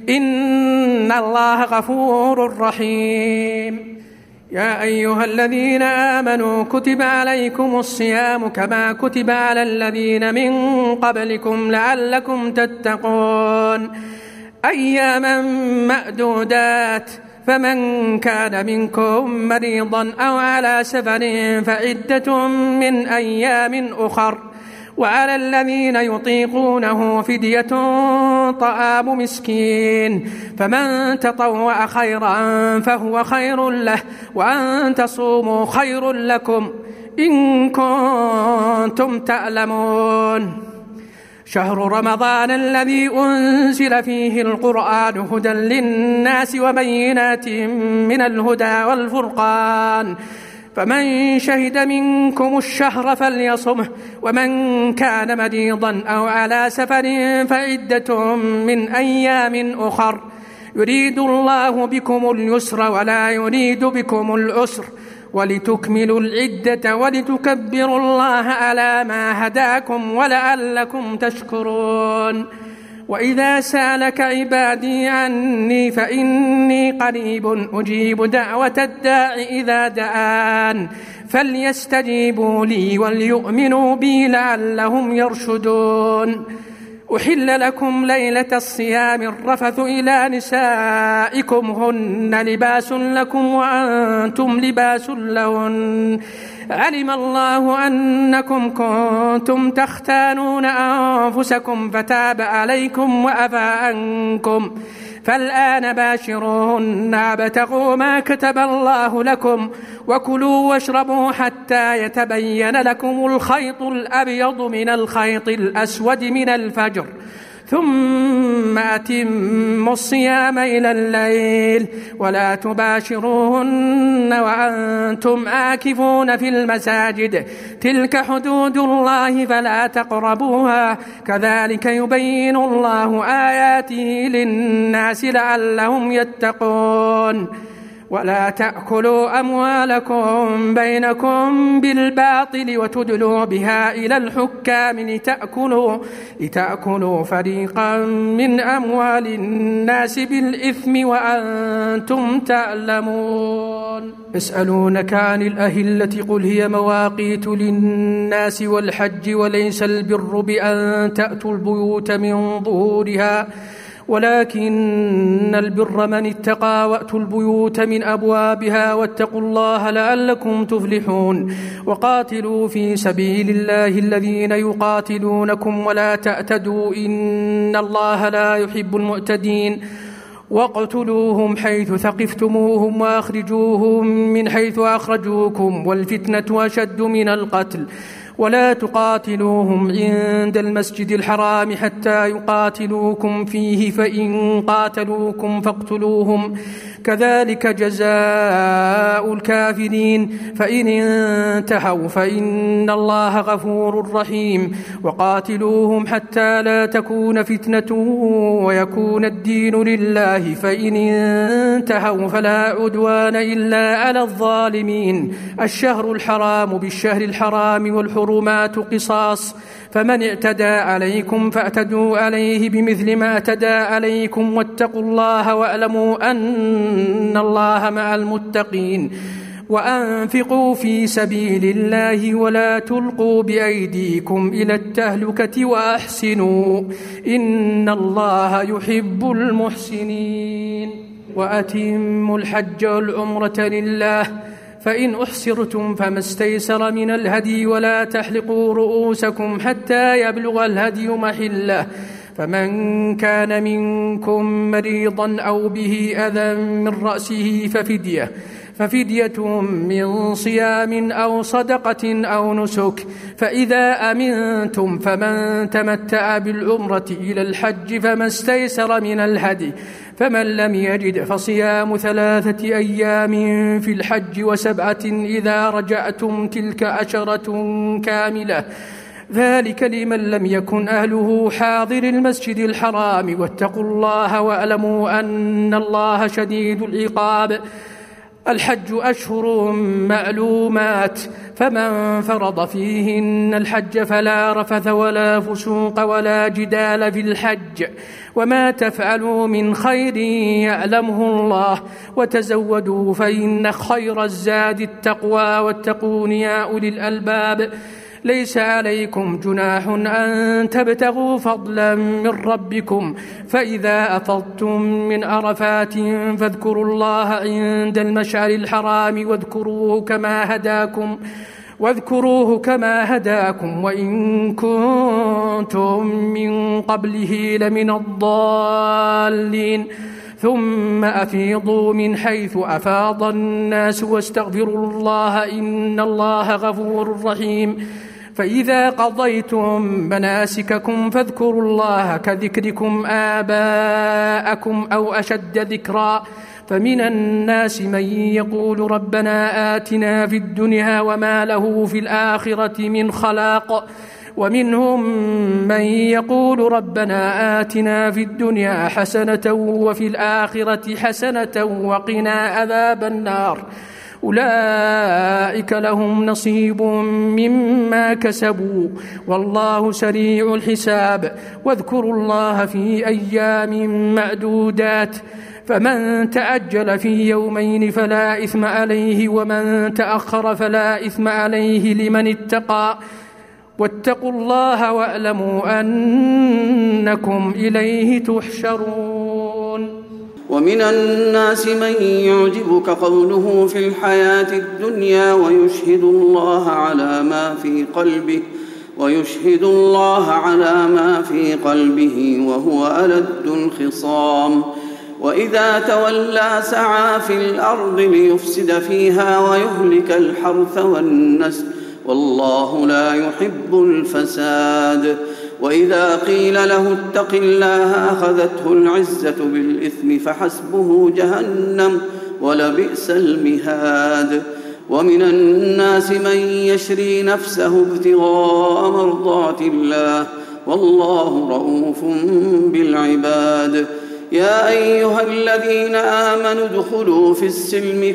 S4: إن الله غفور رحيم يا أيها الذين آمنوا كتب عليكم الصيام كما كتب على الذين من قبلكم لعلكم تتقون أياما معدودات فمن كان منكم مريضا أو على سفر فعدة من أيام أخر وعلى الذين يطيقونه فدية طعام مسكين فمن تطوع خيرا فهو خير له وأن تصوموا خير لكم إن كنتم تعلمون شهر رمضان الذي أنزل فيه القرآن هدى للناس وبينات من الهدى والفرقان فمن شهد منكم الشهر فليصمه ومن كان مريضا أو على سفر فعدة من أيام أخر يريد الله بكم اليسر ولا يريد بكم العسر ولتكملوا العدة ولتكبروا الله على ما هداكم ولعلكم تشكرون وإذا سألك عبادي عني فإني قريب أجيب دعوة الداع إذا دعان فليستجيبوا لي وليؤمنوا بي لعلهم يرشدون أحل لكم ليلة الصيام الرفث إلى نسائكم هن لباس لكم وأنتم لباس لهن علم الله أنكم كنتم تختانون أنفسكم فتاب عليكم وعفى عنكم فالآن باشروهن وابتغوا ما كتب الله لكم وكلوا واشربوا حتى يتبين لكم الخيط الأبيض من الخيط الأسود من الفجر ثم أتموا الصيام إلى الليل ولا تباشروهن وأنتم آكفون في المساجد تلك حدود الله فلا تقربوها كذلك يبين الله آياته للناس لعلهم يتقون ولا تأكلوا أموالكم بينكم بالباطل وتدلوا بها إلى الحكام لتأكلوا فريقا من أموال الناس بالإثم وأنتم تعلمون يسألونك عن الأهلة قل هي مواقيت للناس والحج وليس البر بأن تأتوا البيوت من ظهورها ولكن البر من اتقى وأتوا البيوت من أبوابها واتقوا الله لعلكم تفلحون وقاتلوا في سبيل الله الذين يقاتلونكم ولا تعتدوا إن الله لا يحب المعتدين واقتلوهم حيث ثقفتموهم وأخرجوهم من حيث أخرجوكم والفتنة أشد من القتل ولا تقاتلوهم عند المسجد الحرام حتى يقاتلوكم فيه فإن قاتلوكم فاقتلوهم كذلك جزاء الكافرين فإن انتهوا فإن الله غفور رحيم وقاتلوهم حتى لا تكون فتنة ويكون الدين لله فإن انتهوا فلا عدوان إلا على الظالمين الشهر الحرام بالشهر الحرام والحرمات قصاص فمن اعتدى عليكم فاعتدوا عليه بمثل ما اعتدى عليكم واتقوا الله واعلموا أن الله مع المتقين وأنفقوا في سبيل الله ولا تلقوا بأيديكم إلى التهلكة وأحسنوا إن الله يحب المحسنين وأتموا الحج والعمرة لله فإن أحصرتم فما استيسر من الهدي ولا تحلقوا رؤوسكم حتى يبلغ الهدي محله فمن كان منكم مريضا أو به أذى من رأسه ففدية من صيام أو صدقة أو نسك فإذا أمنتم فمن تمتع بالعمرة إلى الحج فما استيسر من الهدي فمن لم يجد فصيام 3 أيام في الحج و7 إذا رجعتم تلك 10 كاملة ذلك لمن لم يكن أهله حاضر المسجد الحرام واتقوا الله واعلموا أن الله شديد العقاب الحج أشهر معلومات فمن فرض فيهن الحج فلا رفث ولا فسوق ولا جدال في الحج وما تفعلوا من خير يعلمه الله وتزودوا فإن خير الزاد التقوى واتقون يا أولي الألباب ليس عليكم جناح أن تبتغوا فضلا من ربكم فإذا أفضتم من عرفات فاذكروا الله عند المشعر الحرام واذكروه كما هداكم وإن كنتم من قبله لمن الضالين ثم أفيضوا من حيث أفاض الناس واستغفروا الله إن الله غفور رحيم فإذا قضيتم مناسككم فاذكروا الله كذكركم آباءكم أو أشد ذكرا فمن الناس من يقول ربنا آتنا في الدنيا وما له في الآخرة من خلاق ومنهم من يقول ربنا آتنا في الدنيا حسنة وفي الآخرة حسنة وقنا عذاب النار أولئك لهم نصيب مما كسبوا والله سريع الحساب واذكروا الله في أيام معدودات فمن تأجل في يومين فلا إثم عليه ومن تأخر فلا إثم عليه لمن اتقى واتقوا الله واعلموا أنكم إليه تحشرون
S3: ومن الناس من يعجبك قوله في الحياة الدنيا ويشهد الله على ما في قلبه وهو ألد الخصام وإذا تولى سعى في الأرض ليفسد فيها ويهلك الحرث والنسل والله لا يحب الفساد. وإذا قيل له اتق الله أخذته العزة بالإثم فحسبه جهنم ولبئس المهاد. ومن الناس من يشري نفسه ابتغاء مرضات الله والله رؤوف بالعباد. يا أيها الذين آمنوا ادخلوا في السلم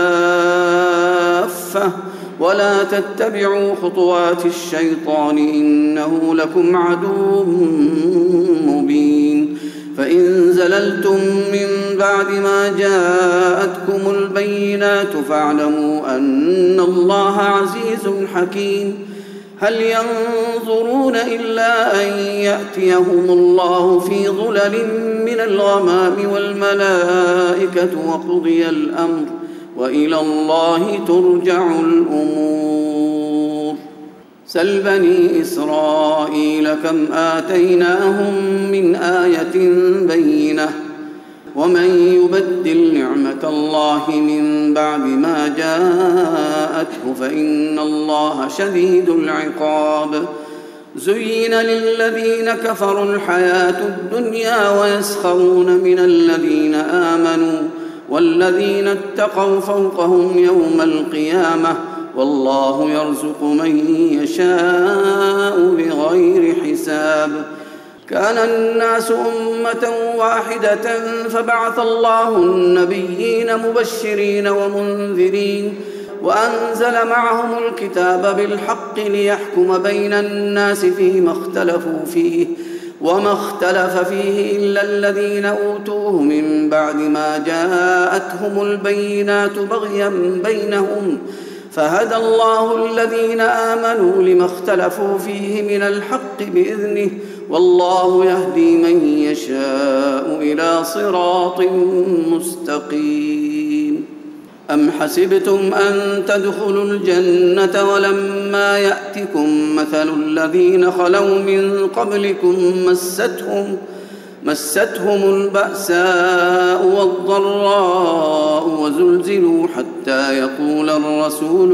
S3: كافة ولا تتبعوا خطوات الشيطان إنه لكم عدو مبين. فإن زللتم من بعد ما جاءتكم البينات فاعلموا أن الله عزيز حكيم. هل ينظرون إلا أن يأتيهم الله في ظلل من الغمام والملائكة وقضي الأمر وإلى الله ترجع الأمور. سل بني إسرائيل كم آتيناهم من آية بينة ومن يبدل نعمة الله من بعد ما جاءته فإن الله شديد العقاب. زين للذين كفروا الحياة الدنيا ويسخرون من الذين آمنوا والذين اتقوا فوقهم يوم القيامة والله يرزق من يشاء بغير حساب. كان الناس أمة واحدة فبعث الله النبيين مبشرين ومنذرين وأنزل معهم الكتاب بالحق ليحكم بين الناس فيما اختلفوا فيه وما اختلف فيه إلا الذين أوتوه من بعد ما جاءتهم البينات بغيا بينهم فهدى الله الذين آمنوا لما اختلفوا فيه من الحق بإذنه والله يهدي من يشاء إلى صراط مستقيم. أم حسبتم أن تدخلوا الجنة ولما يأتكم مثل الذين خلوا من قبلكم مستهم البأساء والضراء وزلزلوا حتى يقول الرسول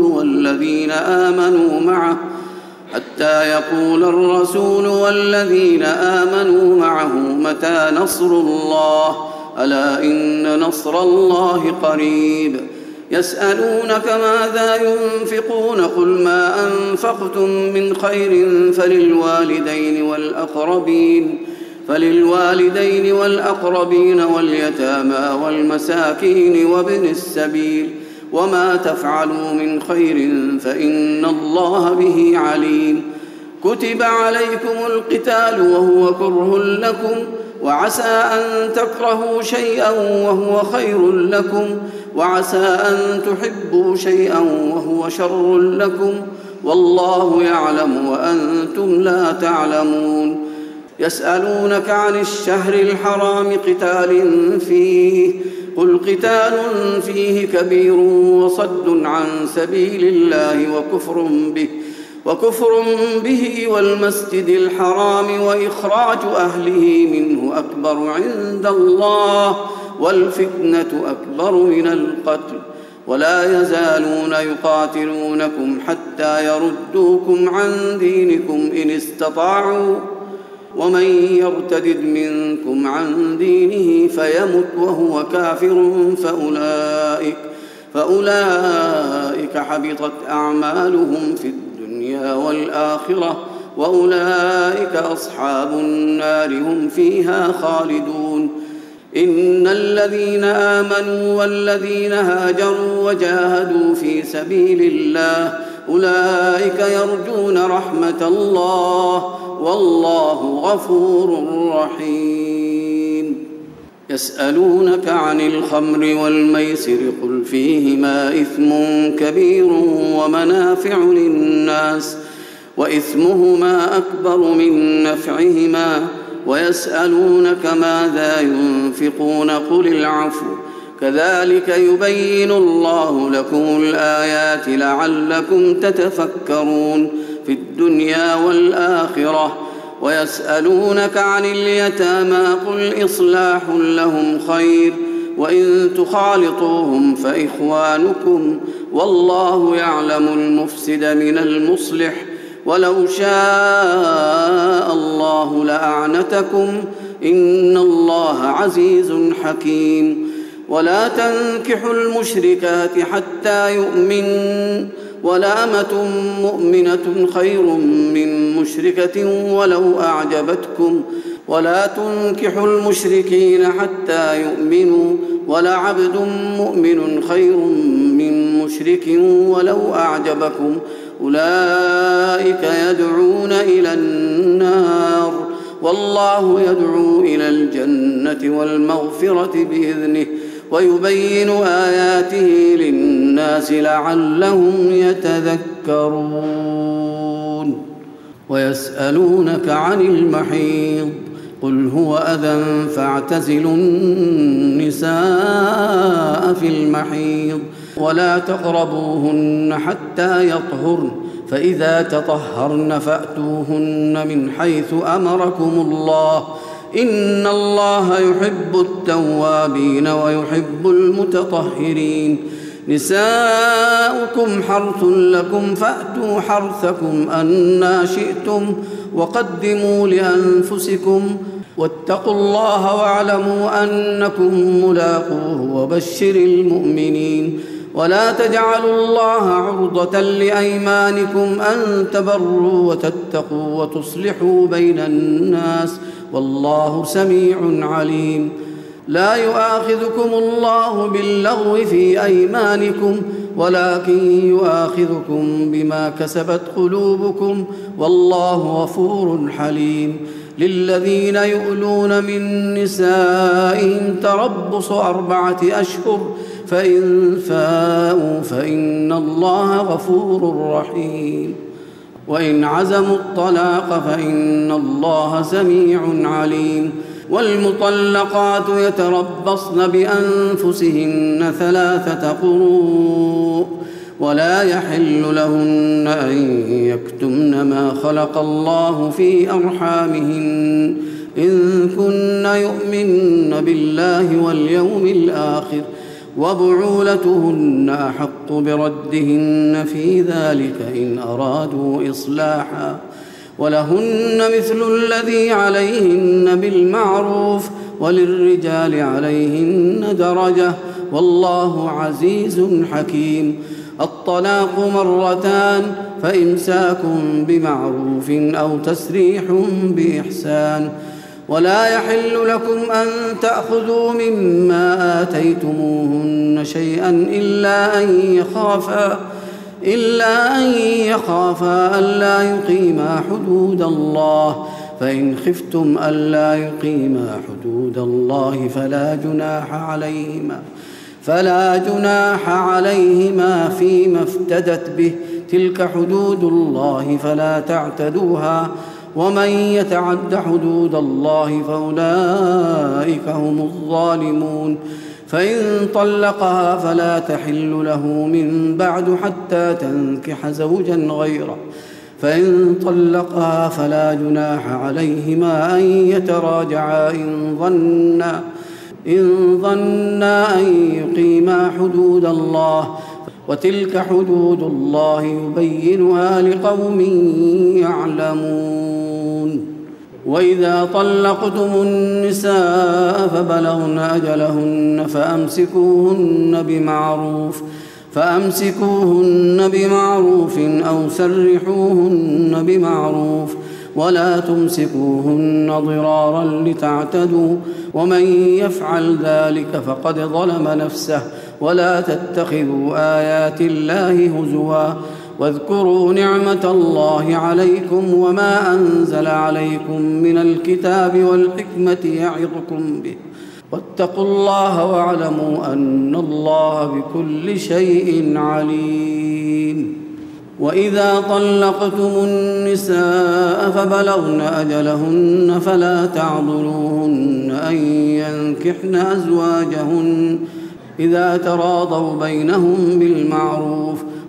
S3: والذين آمنوا معه متى نصر الله ألا إن نصر الله قريب. يسألونك ماذا ينفقون قل ما أنفقتم من خير فللوالدين والأقربين واليتامى والمساكين وابن السبيل وما تفعلوا من خير فإن الله به عليم. كتب عليكم القتال وهو كره لكم وعسى أن تكرهوا شيئا وهو خير لكم وعسى أن تحبوا شيئا وهو شر لكم والله يعلم وأنتم لا تعلمون. يسألونك عن الشهر الحرام قتال فيه قل قتال فيه كبير وصد عن سبيل الله وكفر به والمسجد الحرام وإخراج أهله منه أكبر عند الله والفتنة أكبر من القتل ولا يزالون يقاتلونكم حتى يردوكم عن دينكم إن استطاعوا ومن يرتد منكم عن دينه فيمت وهو كافر فأولئك حبطت أعمالهم في الدنيا والآخرة وأولئك أصحاب النار هم فيها خالدون. إن الذين آمنوا والذين هاجروا وجاهدوا في سبيل الله أولئك يرجون رحمة الله والله غفور رحيم. يسألونك عن الخمر والميسر قل فيهما إثم كبير ومنافع للناس وإثمهما أكبر من نفعهما ويسألونك ماذا ينفقون قل العفو كذلك يبين الله لكم الآيات لعلكم تتفكرون في الدنيا والآخرة ويسألونك عن اليتامى قل إصلاح لهم خير وإن تخالطوهم فإخوانكم والله يعلم المفسد من المصلح ولو شاء الله لأعنتكم إن الله عزيز حكيم ولا تنكحوا المشركات حتى يؤمن ولأمة مؤمنة خير من مشركة ولو أعجبتكم ولا تنكحوا المشركين حتى يؤمنوا ولعبد مؤمن خير من مشرك ولو أعجبكم أولئك يدعون إلى النار والله يدعو إلى الجنة والمغفرة بإذنه ويبين آياته للناس لعلهم يتذكرون ويسألونك عن المحيض قل هو أذى فاعتزلوا النساء في المحيض ولا تقربوهن حتى يطهرن فإذا تطهرن فأتوهن من حيث أمركم الله إن الله يحب التوابين ويحب المتطهرين نساؤكم حرث لكم فأتوا حرثكم أنى شئتم وقدموا لأنفسكم واتقوا الله واعلموا أنكم ملاقوه وبشر المؤمنين ولا تجعلوا الله عرضة لأيمانكم أن تبروا وتتقوا وتصلحوا بين الناس والله سميع عليم لا يؤاخذكم الله باللغو في أيمانكم ولكن يؤاخذكم بما كسبت قلوبكم والله غفور حليم للذين يؤلون من نسائهم تربص 4 أشهر فإن فاءوا فإن الله غفور رحيم وإن عزموا الطلاق فإن الله سميع عليم والمطلقات يتربصن بأنفسهن 3 قروء ولا يحل لهن أن يكتمن ما خلق الله في أرحامهن إن كن يؤمن بالله واليوم الآخر وبعولتهن أحق بردهن في ذلك إن أرادوا إصلاحا ولهن مثل الذي عليهن بالمعروف وللرجال عليهن درجة والله عزيز حكيم الطلاق 2 فإمساك بمعروف أو تسريح بإحسان ولا يحل لكم أن تأخذوا مما آتيتموهن شيئا إلا أن يخافا ألا يقيما حدود الله فإن خفتم ألا يقيما حدود الله فلا جناح عليهما فيما افتدت به تلك حدود الله فلا تعتدوها ومن يتعد حدود الله فأولئك هم الظالمون فإن طلقها فلا تحل له من بعد حتى تنكح زوجا غيره فإن طلقها فلا جناح عليهما أن يتراجعا إن ظنا أن يقيما حدود الله وتلك حدود الله يبينها لقوم يعلمون وإذا طلقتم النساء فبلغن أجلهن فأمسكوهن بمعروف أو سرحوهن بمعروف ولا تمسكوهن ضرارا لتعتدوا ومن يفعل ذلك فقد ظلم نفسه ولا تتخذوا آيات الله هزوا واذكروا نعمة الله عليكم وما أنزل عليكم من الكتاب والحكمة يعظكم به واتقوا الله واعلموا أن الله بكل شيء عليم وإذا طلقتم النساء فبلغن أجلهن فلا تعضلوهن أن ينكحن أزواجهن إذا تراضوا بينهم بالمعروف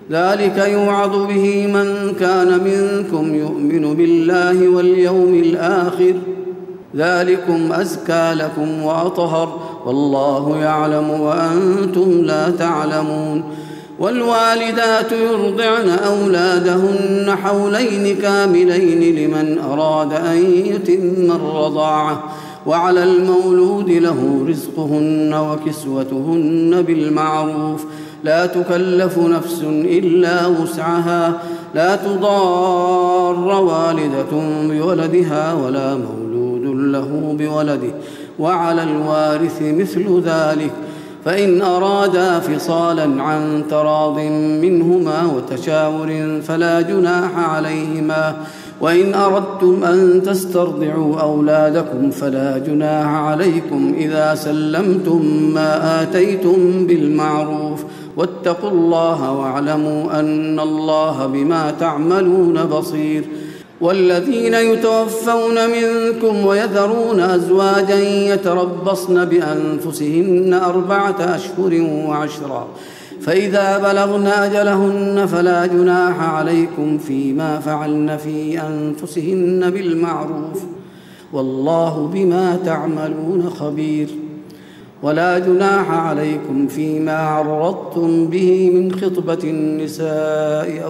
S3: ذلك يوعظ به من كان منكم يؤمن بالله واليوم الآخر ذلكم أزكى لكم وأطهر والله يعلم وأنتم لا تعلمون والوالدات يرضعن أولادهن حولين كاملين لمن أراد أن يتم الرضاعة وعلى المولود له رزقهن وكسوتهن بالمعروف لا تكلف نفس إلا وسعها لا تضار والدة بولدها ولا مولود له بولده وعلى الوارث مثل ذلك فإن أرادا فصالا عن تراض منهما وتشاور فلا جناح عليهما وإن أردتم أن تسترضعوا أولادكم فلا جناح عليكم إذا سلمتم ما آتيتم بالمعروف واتقوا الله واعلموا أن الله بما تعملون بصير والذين يتوفون منكم ويذرون أزواجا يتربصن بأنفسهن 4 أشهر وعشرا فإذا بلغن أجلهن فلا جناح عليكم فيما فعلن في أنفسهن بالمعروف والله بما تعملون خبير ولا جناح عليكم فيما عرضتم به من خطبة النساء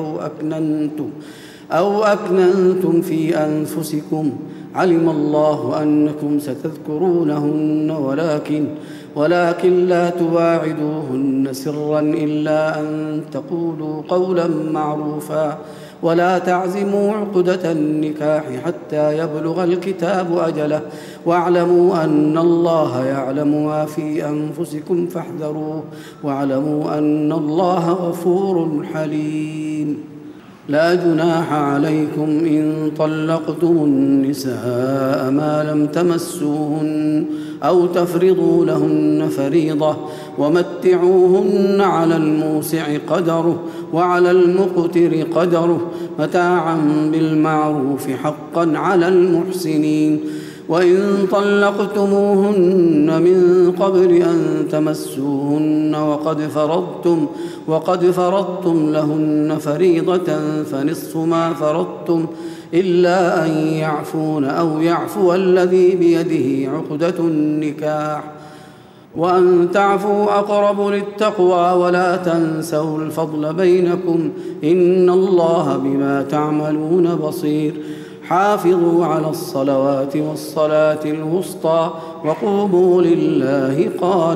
S3: أو أكننتم في أنفسكم علم الله أنكم ستذكرونهن ولكن لا تواعدوهن سرا إلا أن تقولوا قولا معروفا ولا تعزموا عقدة النكاح حتى يبلغ الكتاب أجله واعلموا أن الله يعلم ما في أنفسكم فاحذروه واعلموا أن الله غفور حليم لا جناح عليكم إن طلقتم النساء ما لم تمسوهن أو تفرضوا لهن فريضة ومتعوهن على الموسع قدره وعلى المقتر قدره متاعا بالمعروف حقا على المحسنين وإن طلقتموهن من قبل أن تمسوهن وقد فرضتم لهن فريضة فنصف ما فرضتم إلا أن يعفون أو يعفو الذي بيده عقدة النكاح وأن تعفوا أقرب للتقوى ولا تنسوا الفضل بينكم إن الله بما تعملون بصير حافظوا على الصلوات والصلاة الوسطى وقوموا لله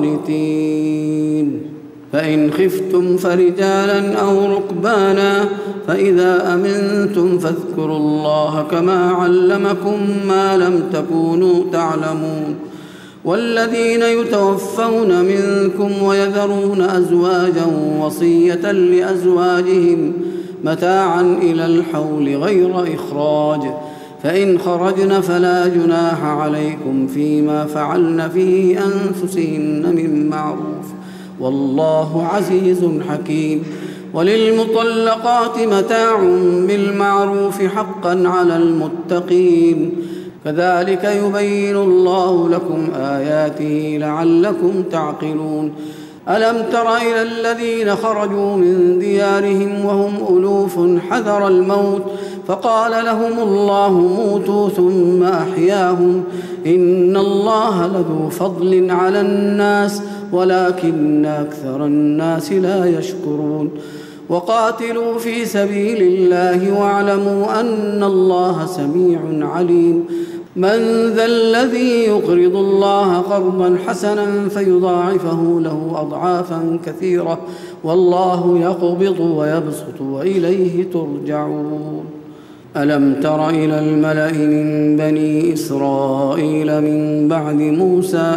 S3: قانتين فإن خفتم فرجالا أو ركبانا فإذا أمنتم فاذكروا الله كما علمكم ما لم تكونوا تعلمون والذين يتوفون منكم ويذرون أزواجا وصية لأزواجهم متاعا إلى الحول غير إخراج فإن خرجن فلا جناح عليكم فيما فعلن في أنفسهن من معروف والله عزيز حكيم وللمطلقات متاع بالمعروف حقا على المتقين كذلك يبين الله لكم آياته لعلكم تعقلون ألم تر إلى الذين خرجوا من ديارهم وهم ألوف حذر الموت فقال لهم الله موتوا ثم أحياهم إن الله لذو فضل على الناس ولكن أكثر الناس لا يشكرون وقاتلوا في سبيل الله واعلموا أن الله سميع عليم من ذا الذي يقرض الله قرضا حسنا فيضاعفه له أضعافا كثيرة والله يقبض ويبسط وإليه ترجعون ألم تر إلى الملأ من بني إسرائيل من بعد موسى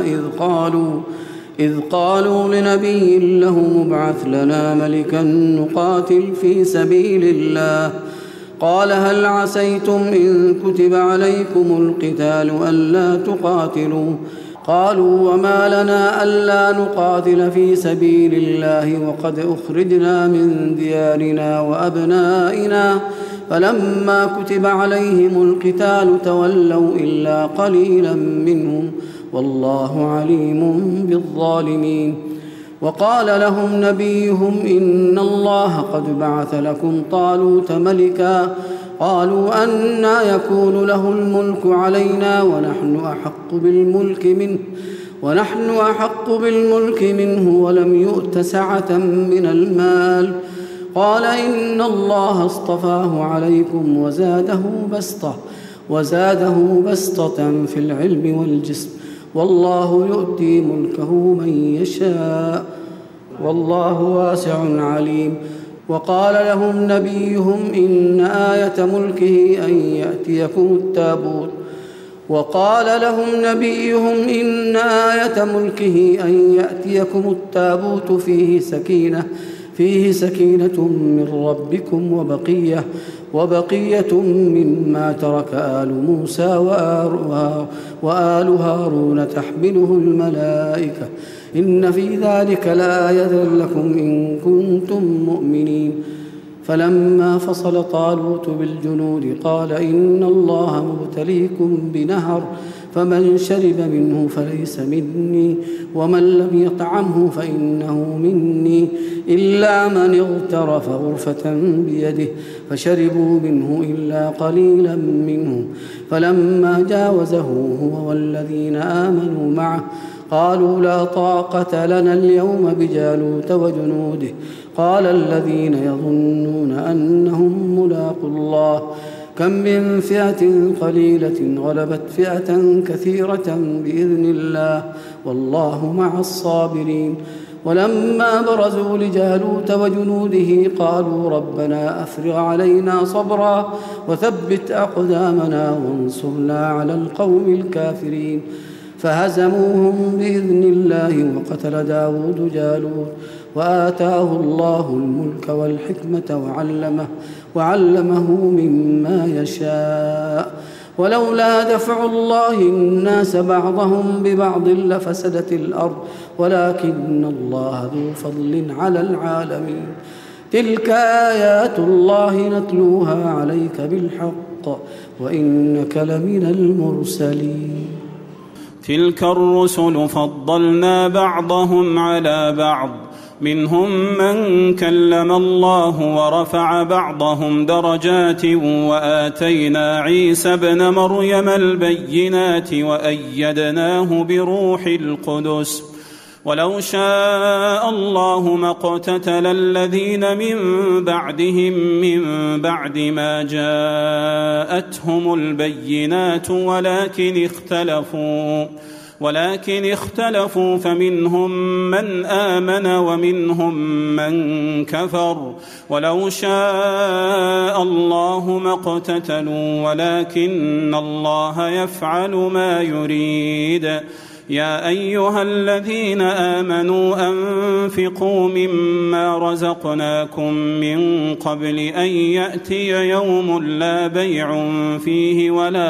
S3: إذ قالوا لنبي له مبعث لنا ملكا نقاتل في سبيل الله قال هل عسيتم إن كتب عليكم القتال ألا تقاتلوا قالوا وما لنا ألا نقاتل في سبيل الله وقد أخرجنا من ديارنا وأبنائنا فلما كتب عليهم القتال تولوا إلا قليلا منهم والله عليم بالظالمين وقال لهم نبيهم إن الله قد بعث لكم طالوت ملكا قالوا أنى يكون له الملك علينا ونحن أحق بالملك منه ولم يؤت سعة من المال قال إن الله اصطفاه عليكم وزاده بسطة في العلم والجسم والله يؤتي ملكه من يشاء والله واسع عليم. وقال لهم نبيهم إن آية ملكه أن يأتيكم التابوت فيه سكينة من ربكم وبقية مما ترك آل موسى وآل هارون تحمله الملائكة إن في ذلك لآية لكم إن كنتم مؤمنين. فلما فصل طالوت بالجنود قال إن الله مبتليكم بنهر فمن شرب منه فليس مني ومن لم يطعمه فإنه مني إلا من اغترف غرفة بيده فشربوا منه إلا قليلا منهم فلما جاوزه هو والذين آمنوا معه قالوا لا طاقة لنا اليوم بجالوت وجنوده قال الذين يظنون أنهم ملاقو الله كم من فئة قليلة غلبت فئة كثيرة بإذن الله والله مع الصابرين. ولما برزوا لجالوت وجنوده قالوا ربنا أفرغ علينا صبرا وثبت أقدامنا وانصرنا على القوم الكافرين فهزموهم بإذن الله وقتل داود جالوت وآتاه الله الملك والحكمة وعلمه مما يشاء ولولا دفع الله الناس بعضهم ببعض لفسدت الأرض ولكن الله ذو فضل على العالمين. تلك آيات الله نتلوها عليك بالحق وإنك لمن المرسلين.
S5: تلك الرسل فضلنا بعضهم على بعض منهم من كلم الله ورفع بعضهم درجات وآتينا عيسى ابن مريم البينات وأيدناه بروح القدس ولو شاء الله ما اقتتل الذين من بعدهم من بعد ما جاءتهم البينات ولكن اختلفوا فمنهم من آمن ومنهم من كفر ولو شاء الله ما اقتتلوا ولكن الله يفعل ما يريد. يا أيها الذين آمنوا أنفقوا مما رزقناكم من قبل أن يأتي يوم لا بيع فيه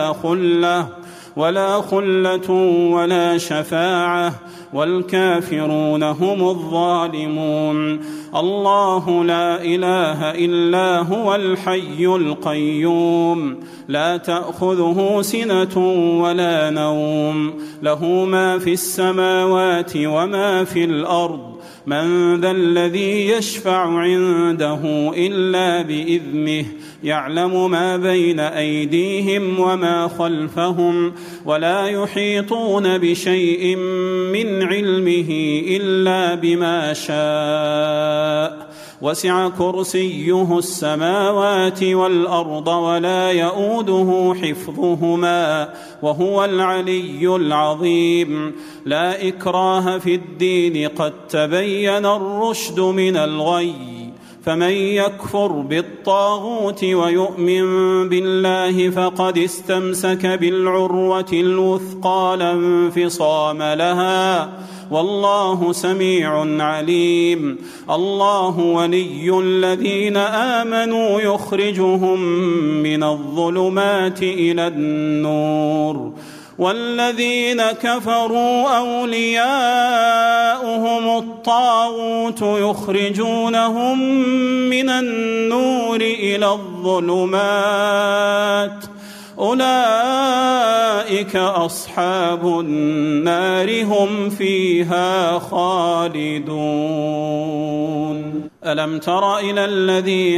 S5: ولا خلة ولا شفاعة والكافرون هم الظالمون. الله لا إله إلا هو الحي القيوم لا تأخذه سنة ولا نوم له ما في السماوات وما في الأرض من ذا الذي يشفع عنده إلا بإذنه يعلم ما بين أيديهم وما خلفهم ولا يحيطون بشيء من علمه إلا بما شاء وسع كرسيه السماوات والأرض ولا يؤوده حفظهما وهو العلي العظيم. لا إكراه في الدين قد تبين الرشد من الغي فمن يكفر بالطاغوت ويؤمن بالله فقد استمسك بالعروة الوثقى لا انفصام لها والله سميع عليم. الله ولي الذين آمنوا يخرجهم من الظلمات إلى النور والذين كفروا أولياؤهم الطاغوت يخرجونهم من النور إلى الظلمات أولئك أصحاب النار هم فيها خالدون. ألم تر إلى الذي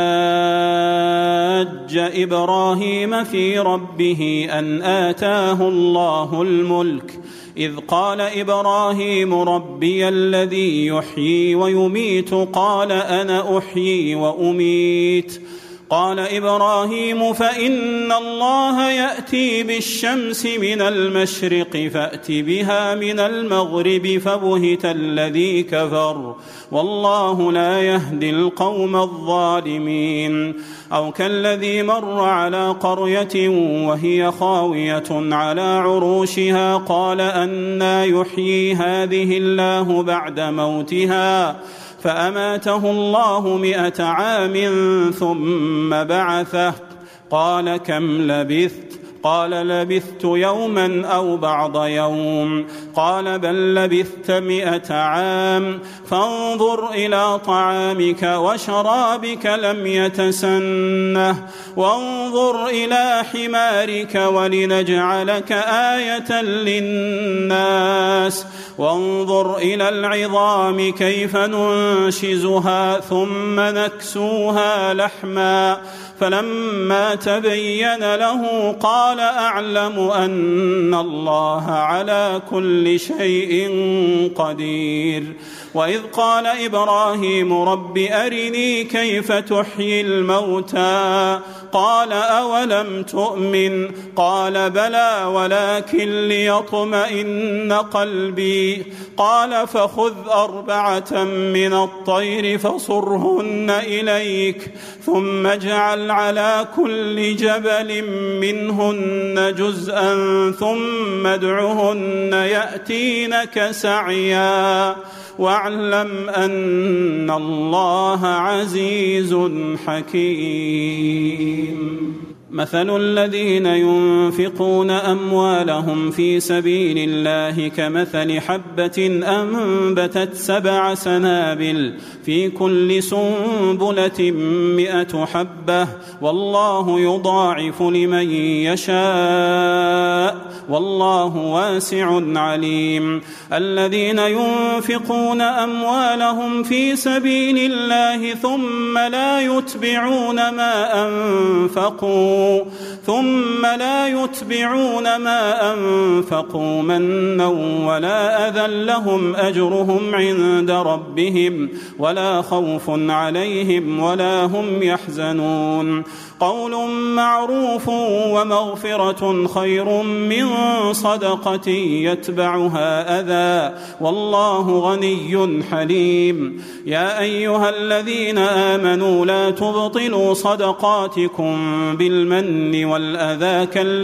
S5: حاج إبراهيم في ربه أن آتاه الله الملك إذ قال إبراهيم ربي الذي يحيي ويميت قال أنا أحيي وأميت قال إبراهيم فإن الله يأتي بالشمس من المشرق فأت بها من المغرب فبهت الذي كفر والله لا يهدي القوم الظالمين. أو كالذي مر على قرية وهي خاوية على عروشها قال أنى يحيي هذه الله بعد موتها فأماته الله 100 عام ثم بعثه قال كم لبثت قال لبثت يوما أو بعض يوم قال بل لبثت 100 عام فانظر إلى طعامك وشرابك لم يتسنه وانظر إلى حمارك ولنجعلك آية للناس وانظر إلى العظام كيف ننشزها ثم نكسوها لحما فلما تبين له قال أعلم أن الله على كل شيء قدير. وإذ قال إبراهيم رب أرني كيف تحيي الموتى قال أولم تؤمن قال بلى ولكن ليطمئن قلبي قال فخذ 4 من الطير فصرهن إليك ثم اجعل على كل جبل منهن جزءا ثم ادعهن يأتينك سعيا واعلم أن الله عزيز حكيم. مثل الذين ينفقون أموالهم في سبيل الله كمثل حبة أنبتت 7 سنابل في كل سنبلة 100 حبة والله يضاعف لمن يشاء والله واسع عليم. الذين ينفقون أموالهم في سبيل الله ثم لا يتبعون ما أنفقوا منا ولا أذى لهم أجرهم عند ربهم ولا خوف عليهم ولا هم يحزنون. قول معروف ومغفرة خير من صدقة يتبعها أذى والله غني حليم. يا أيها الذين آمنوا لا تبطلوا صدقاتكم بالمن والأذى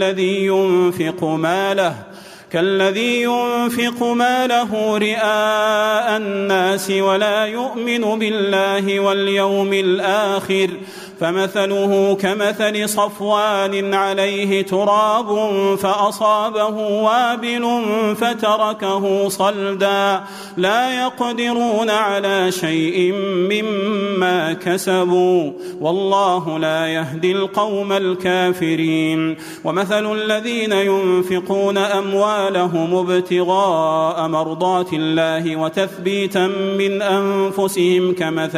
S5: كالذي ينفق ماله رئاء الناس ولا يؤمن بالله واليوم الآخر فمثله كمثل صفوان عليه تراب فأصابه وابل فتركه صلدا لا يقدرون على شيء مما كسبوا والله لا يهدي القوم الكافرين. ومثل الذين ينفقون أموالهم ابتغاء مرضات الله وتثبيتا من أنفسهم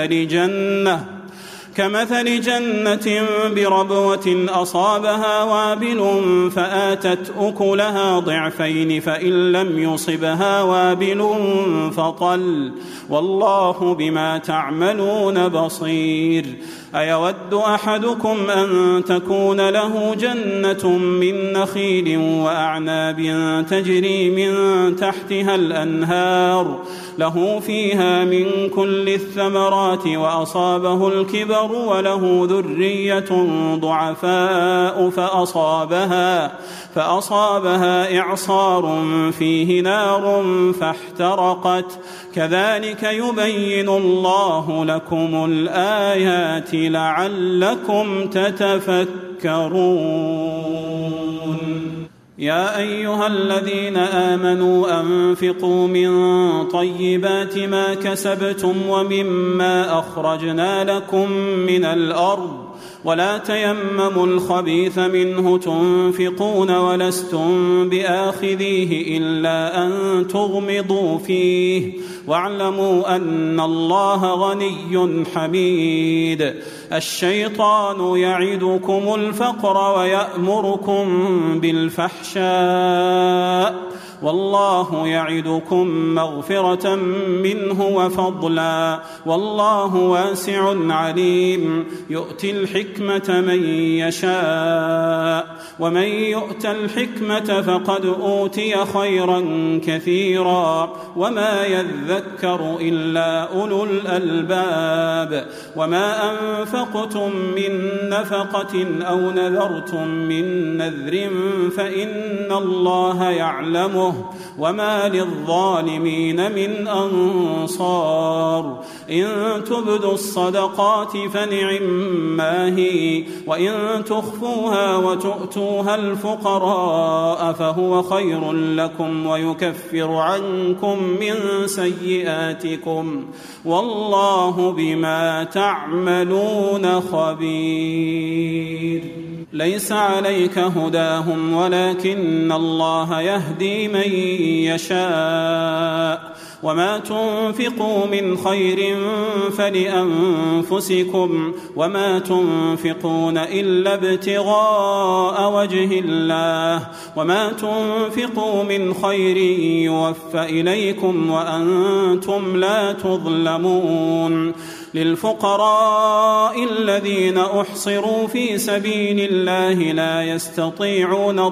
S5: كمثل جنة بربوة أصابها وابل فآتت أكلها ضعفين فإن لم يصبها وابل فطل والله بما تعملون بصير. أيود أحدكم أن تكون له جنة من نخيل وأعناب تجري من تحتها الأنهار له فيها من كل الثمرات وأصابه الكبر وله ذرية ضعفاء فأصابها إعصار فيه نار فاحترقت كذلك يبين الله لكم الآيات لعلكم تتفكرون. يا أيها الذين آمنوا أنفقوا من طيبات ما كسبتم ومما أخرجنا لكم من الأرض ولا تيمموا الخبيث منه تنفقون ولستم بآخذيه إلا أن تغمضوا فيه واعلموا أن الله غني حميد. الشيطان يعدكم الفقر ويأمركم بالفحشاء والله يعدكم مغفرة منه وفضلا والله واسع عليم. يؤتي الحكمة من يشاء ومن يؤت الحكمة فقد أوتي خيرا كثيرا وما يذكر إلا أولو الألباب. وما أنفقتم من نفقة أو نذرتم من نذر فإن الله يعلمه وما للظالمين من أنصار. إن تبدوا الصدقات فنعما هي وإن تخفوها وتؤتوها الفقراء فهو خير لكم ويكفر عنكم من سيئاتكم والله بما تعملون خبير. ليس عليك هداهم ولكن الله يهدي من يشاء وما تنفقوا من خير فلأنفسكم وما تنفقون إلا ابتغاء وجه الله وما تنفقوا من خير يوفى إليكم وأنتم لا تظلمون. للفقراء الذين أحصروا في سبيل الله لا يستطيعون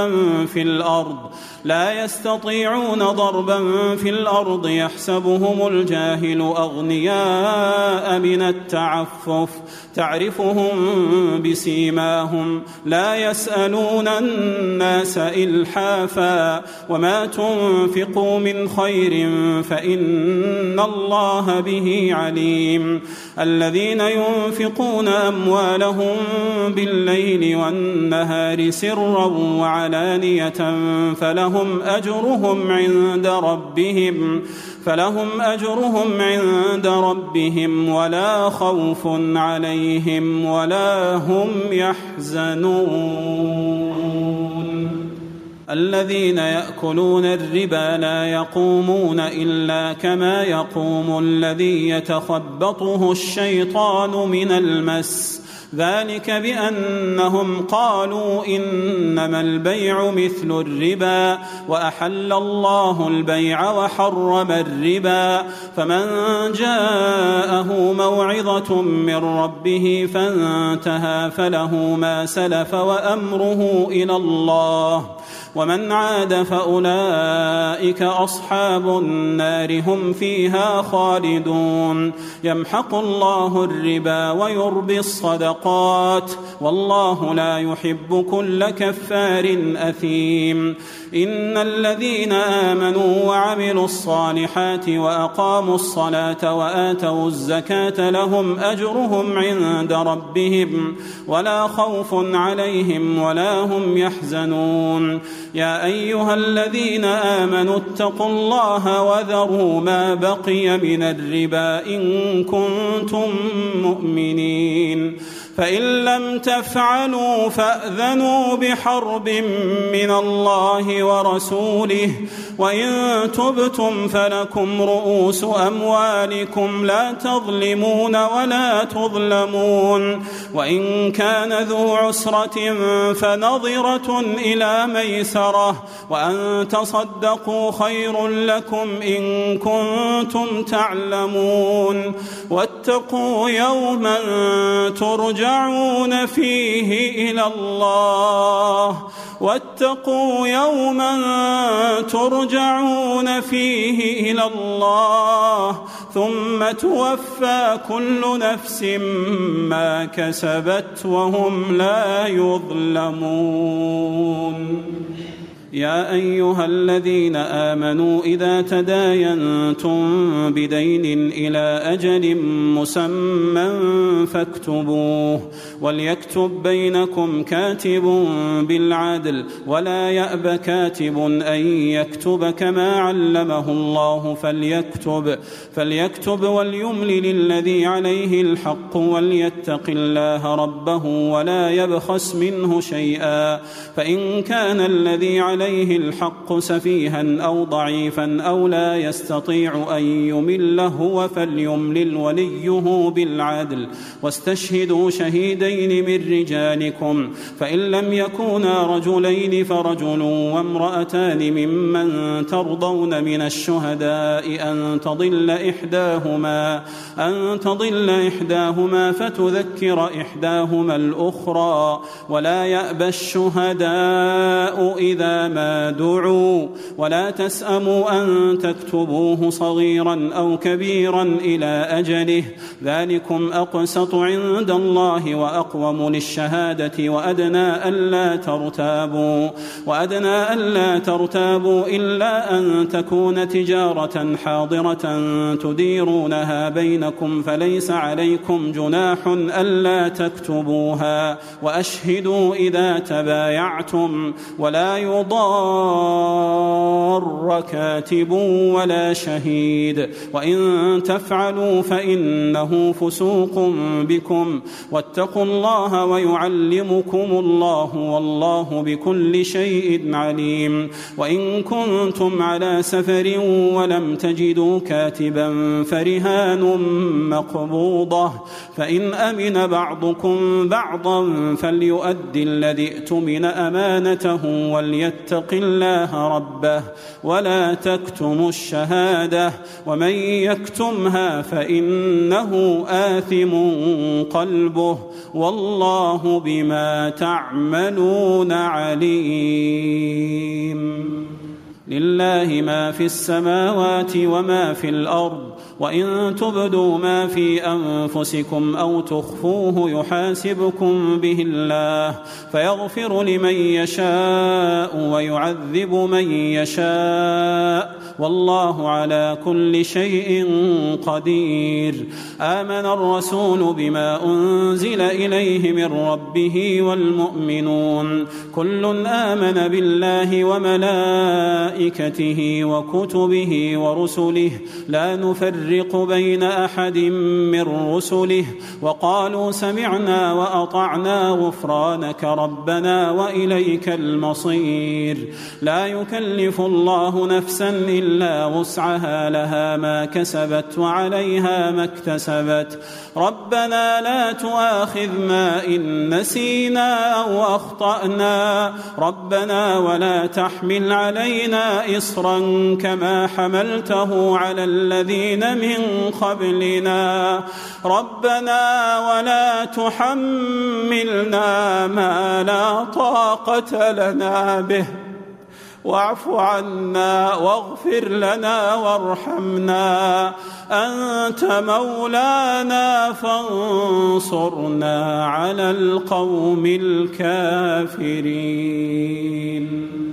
S5: ضربا في الأرض يحسبهم الجاهل أغنياء من التعفف تعرفهم بسيماهم لا يسألون الناس إلحافا وما تنفقوا من خير فإن الله به عليم. الذين ينفقون أموالهم بالليل والنهار سرا وعلانية فلهم أجرهم عند ربهم ولا خوف عليهم ولا هم يحزنون. الذين يأكلون الربا لا يقومون إلا كما يقوم الذي يتخبطه الشيطان من المس ذلك بأنهم قالوا إنما البيع مثل الربا وأحل الله البيع وحرم الربا. فمن جاءه موعظة من ربه فانتهى فله ما سلف وأمره إلى الله ومن عاد فأولئك أصحاب النار هم فيها خالدون. يمحق الله الربا ويربي الصدقات والله لا يحب كل كفار أثيم. إن الذين آمنوا وعملوا الصالحات وأقاموا الصلاة وآتوا الزكاة لهم أجرهم عند ربهم ولا خوف عليهم ولا هم يحزنون. يا أيها الذين آمنوا اتقوا الله وذروا ما بقي من الربا إن كنتم مؤمنين فإن لم تفعلوا فأذنوا بحرب من الله ورسوله وإن تبتم فلكم رؤوس أموالكم لا تظلمون ولا تظلمون. وإن كان ذو عسرة فنظرة إلى ميسرة وأن تصدقوا خير لكم إن كنتم تعلمون. واتقوا يوما ترجعون فيه إلى الله ثم توفى كل نفس ما كسبت وهم لا يظلمون. يا أيها الذين آمنوا إذا تداينتم بدين إلى أجل مسمى فاكتبوه وليكتب بينكم كاتب بالعدل ولا يأب كاتب أن يكتب كما علمه الله فليكتب وليملل الذي عليه الحق وليتق الله ربه ولا يبخس منه شيئا فإن كان الذي عليه الحق سفيها أو ضعيفا أو لا يستطيع أن يمل هو فليملل وليه بالعدل واستشهدوا شهيدين من رجالكم فإن لم يكونا رجلين فرجل وامرأتان ممن ترضون من الشهداء أن تضل إحداهما فتذكر إحداهما الأخرى ولا يأبى الشهداء إذا ما دعوا ولا تسأموا أن تكتبوه صغيرا أو كبيرا إلى أجله ذلكم أقسط عند الله وأقوم للشهادة وأدنى ألا ترتابوا إلا أن تكون تجارة حاضرة تديرونها بينكم فليس عليكم جناح ألا تكتبوها وأشهدوا إذا تبايعتم ولا يضار كاتب ولا شهيد وإن تفعلوا فإنه فسوق بكم واتقوا الله ويعلمكم الله والله بكل شيء عليم وإن كنتم على سفر ولم تجدوا كاتبا فرهان مقبوضة فإن أمن بعضكم بعضا فليؤدي الذي ائتمن أمانته وليتق الله ربه ولا تكتموا الشهادة ومن يكتمها فإنه آثم قلبه والله بما تعملون عليم لله ما في السماوات وما في الأرض وإن تبدوا ما في أنفسكم أو تخفوه يحاسبكم به الله فيغفر لمن يشاء ويعذب من يشاء والله على كل شيء قدير آمن الرسول بما أنزل إليه من ربه والمؤمنون كل آمن بالله وملائكته وكتبه ورسله لا نفرق بين أحد من رسله وقالوا سمعنا وأطعنا غفرانك ربنا وإليك المصير لا يكلف الله نفسا إلا وسعها لها ما كسبت وعليها ما اكتسبت ربنا لا تؤاخذنا إن نسينا أو أخطأنا ربنا ولا تحمل علينا إصرا كما حملته على الذين من قبلنا ربنا ولا تحملنا ما لا طاقة لنا به واعف عنا واغفر لنا وارحمنا أنت مولانا فانصرنا على القوم الكافرين.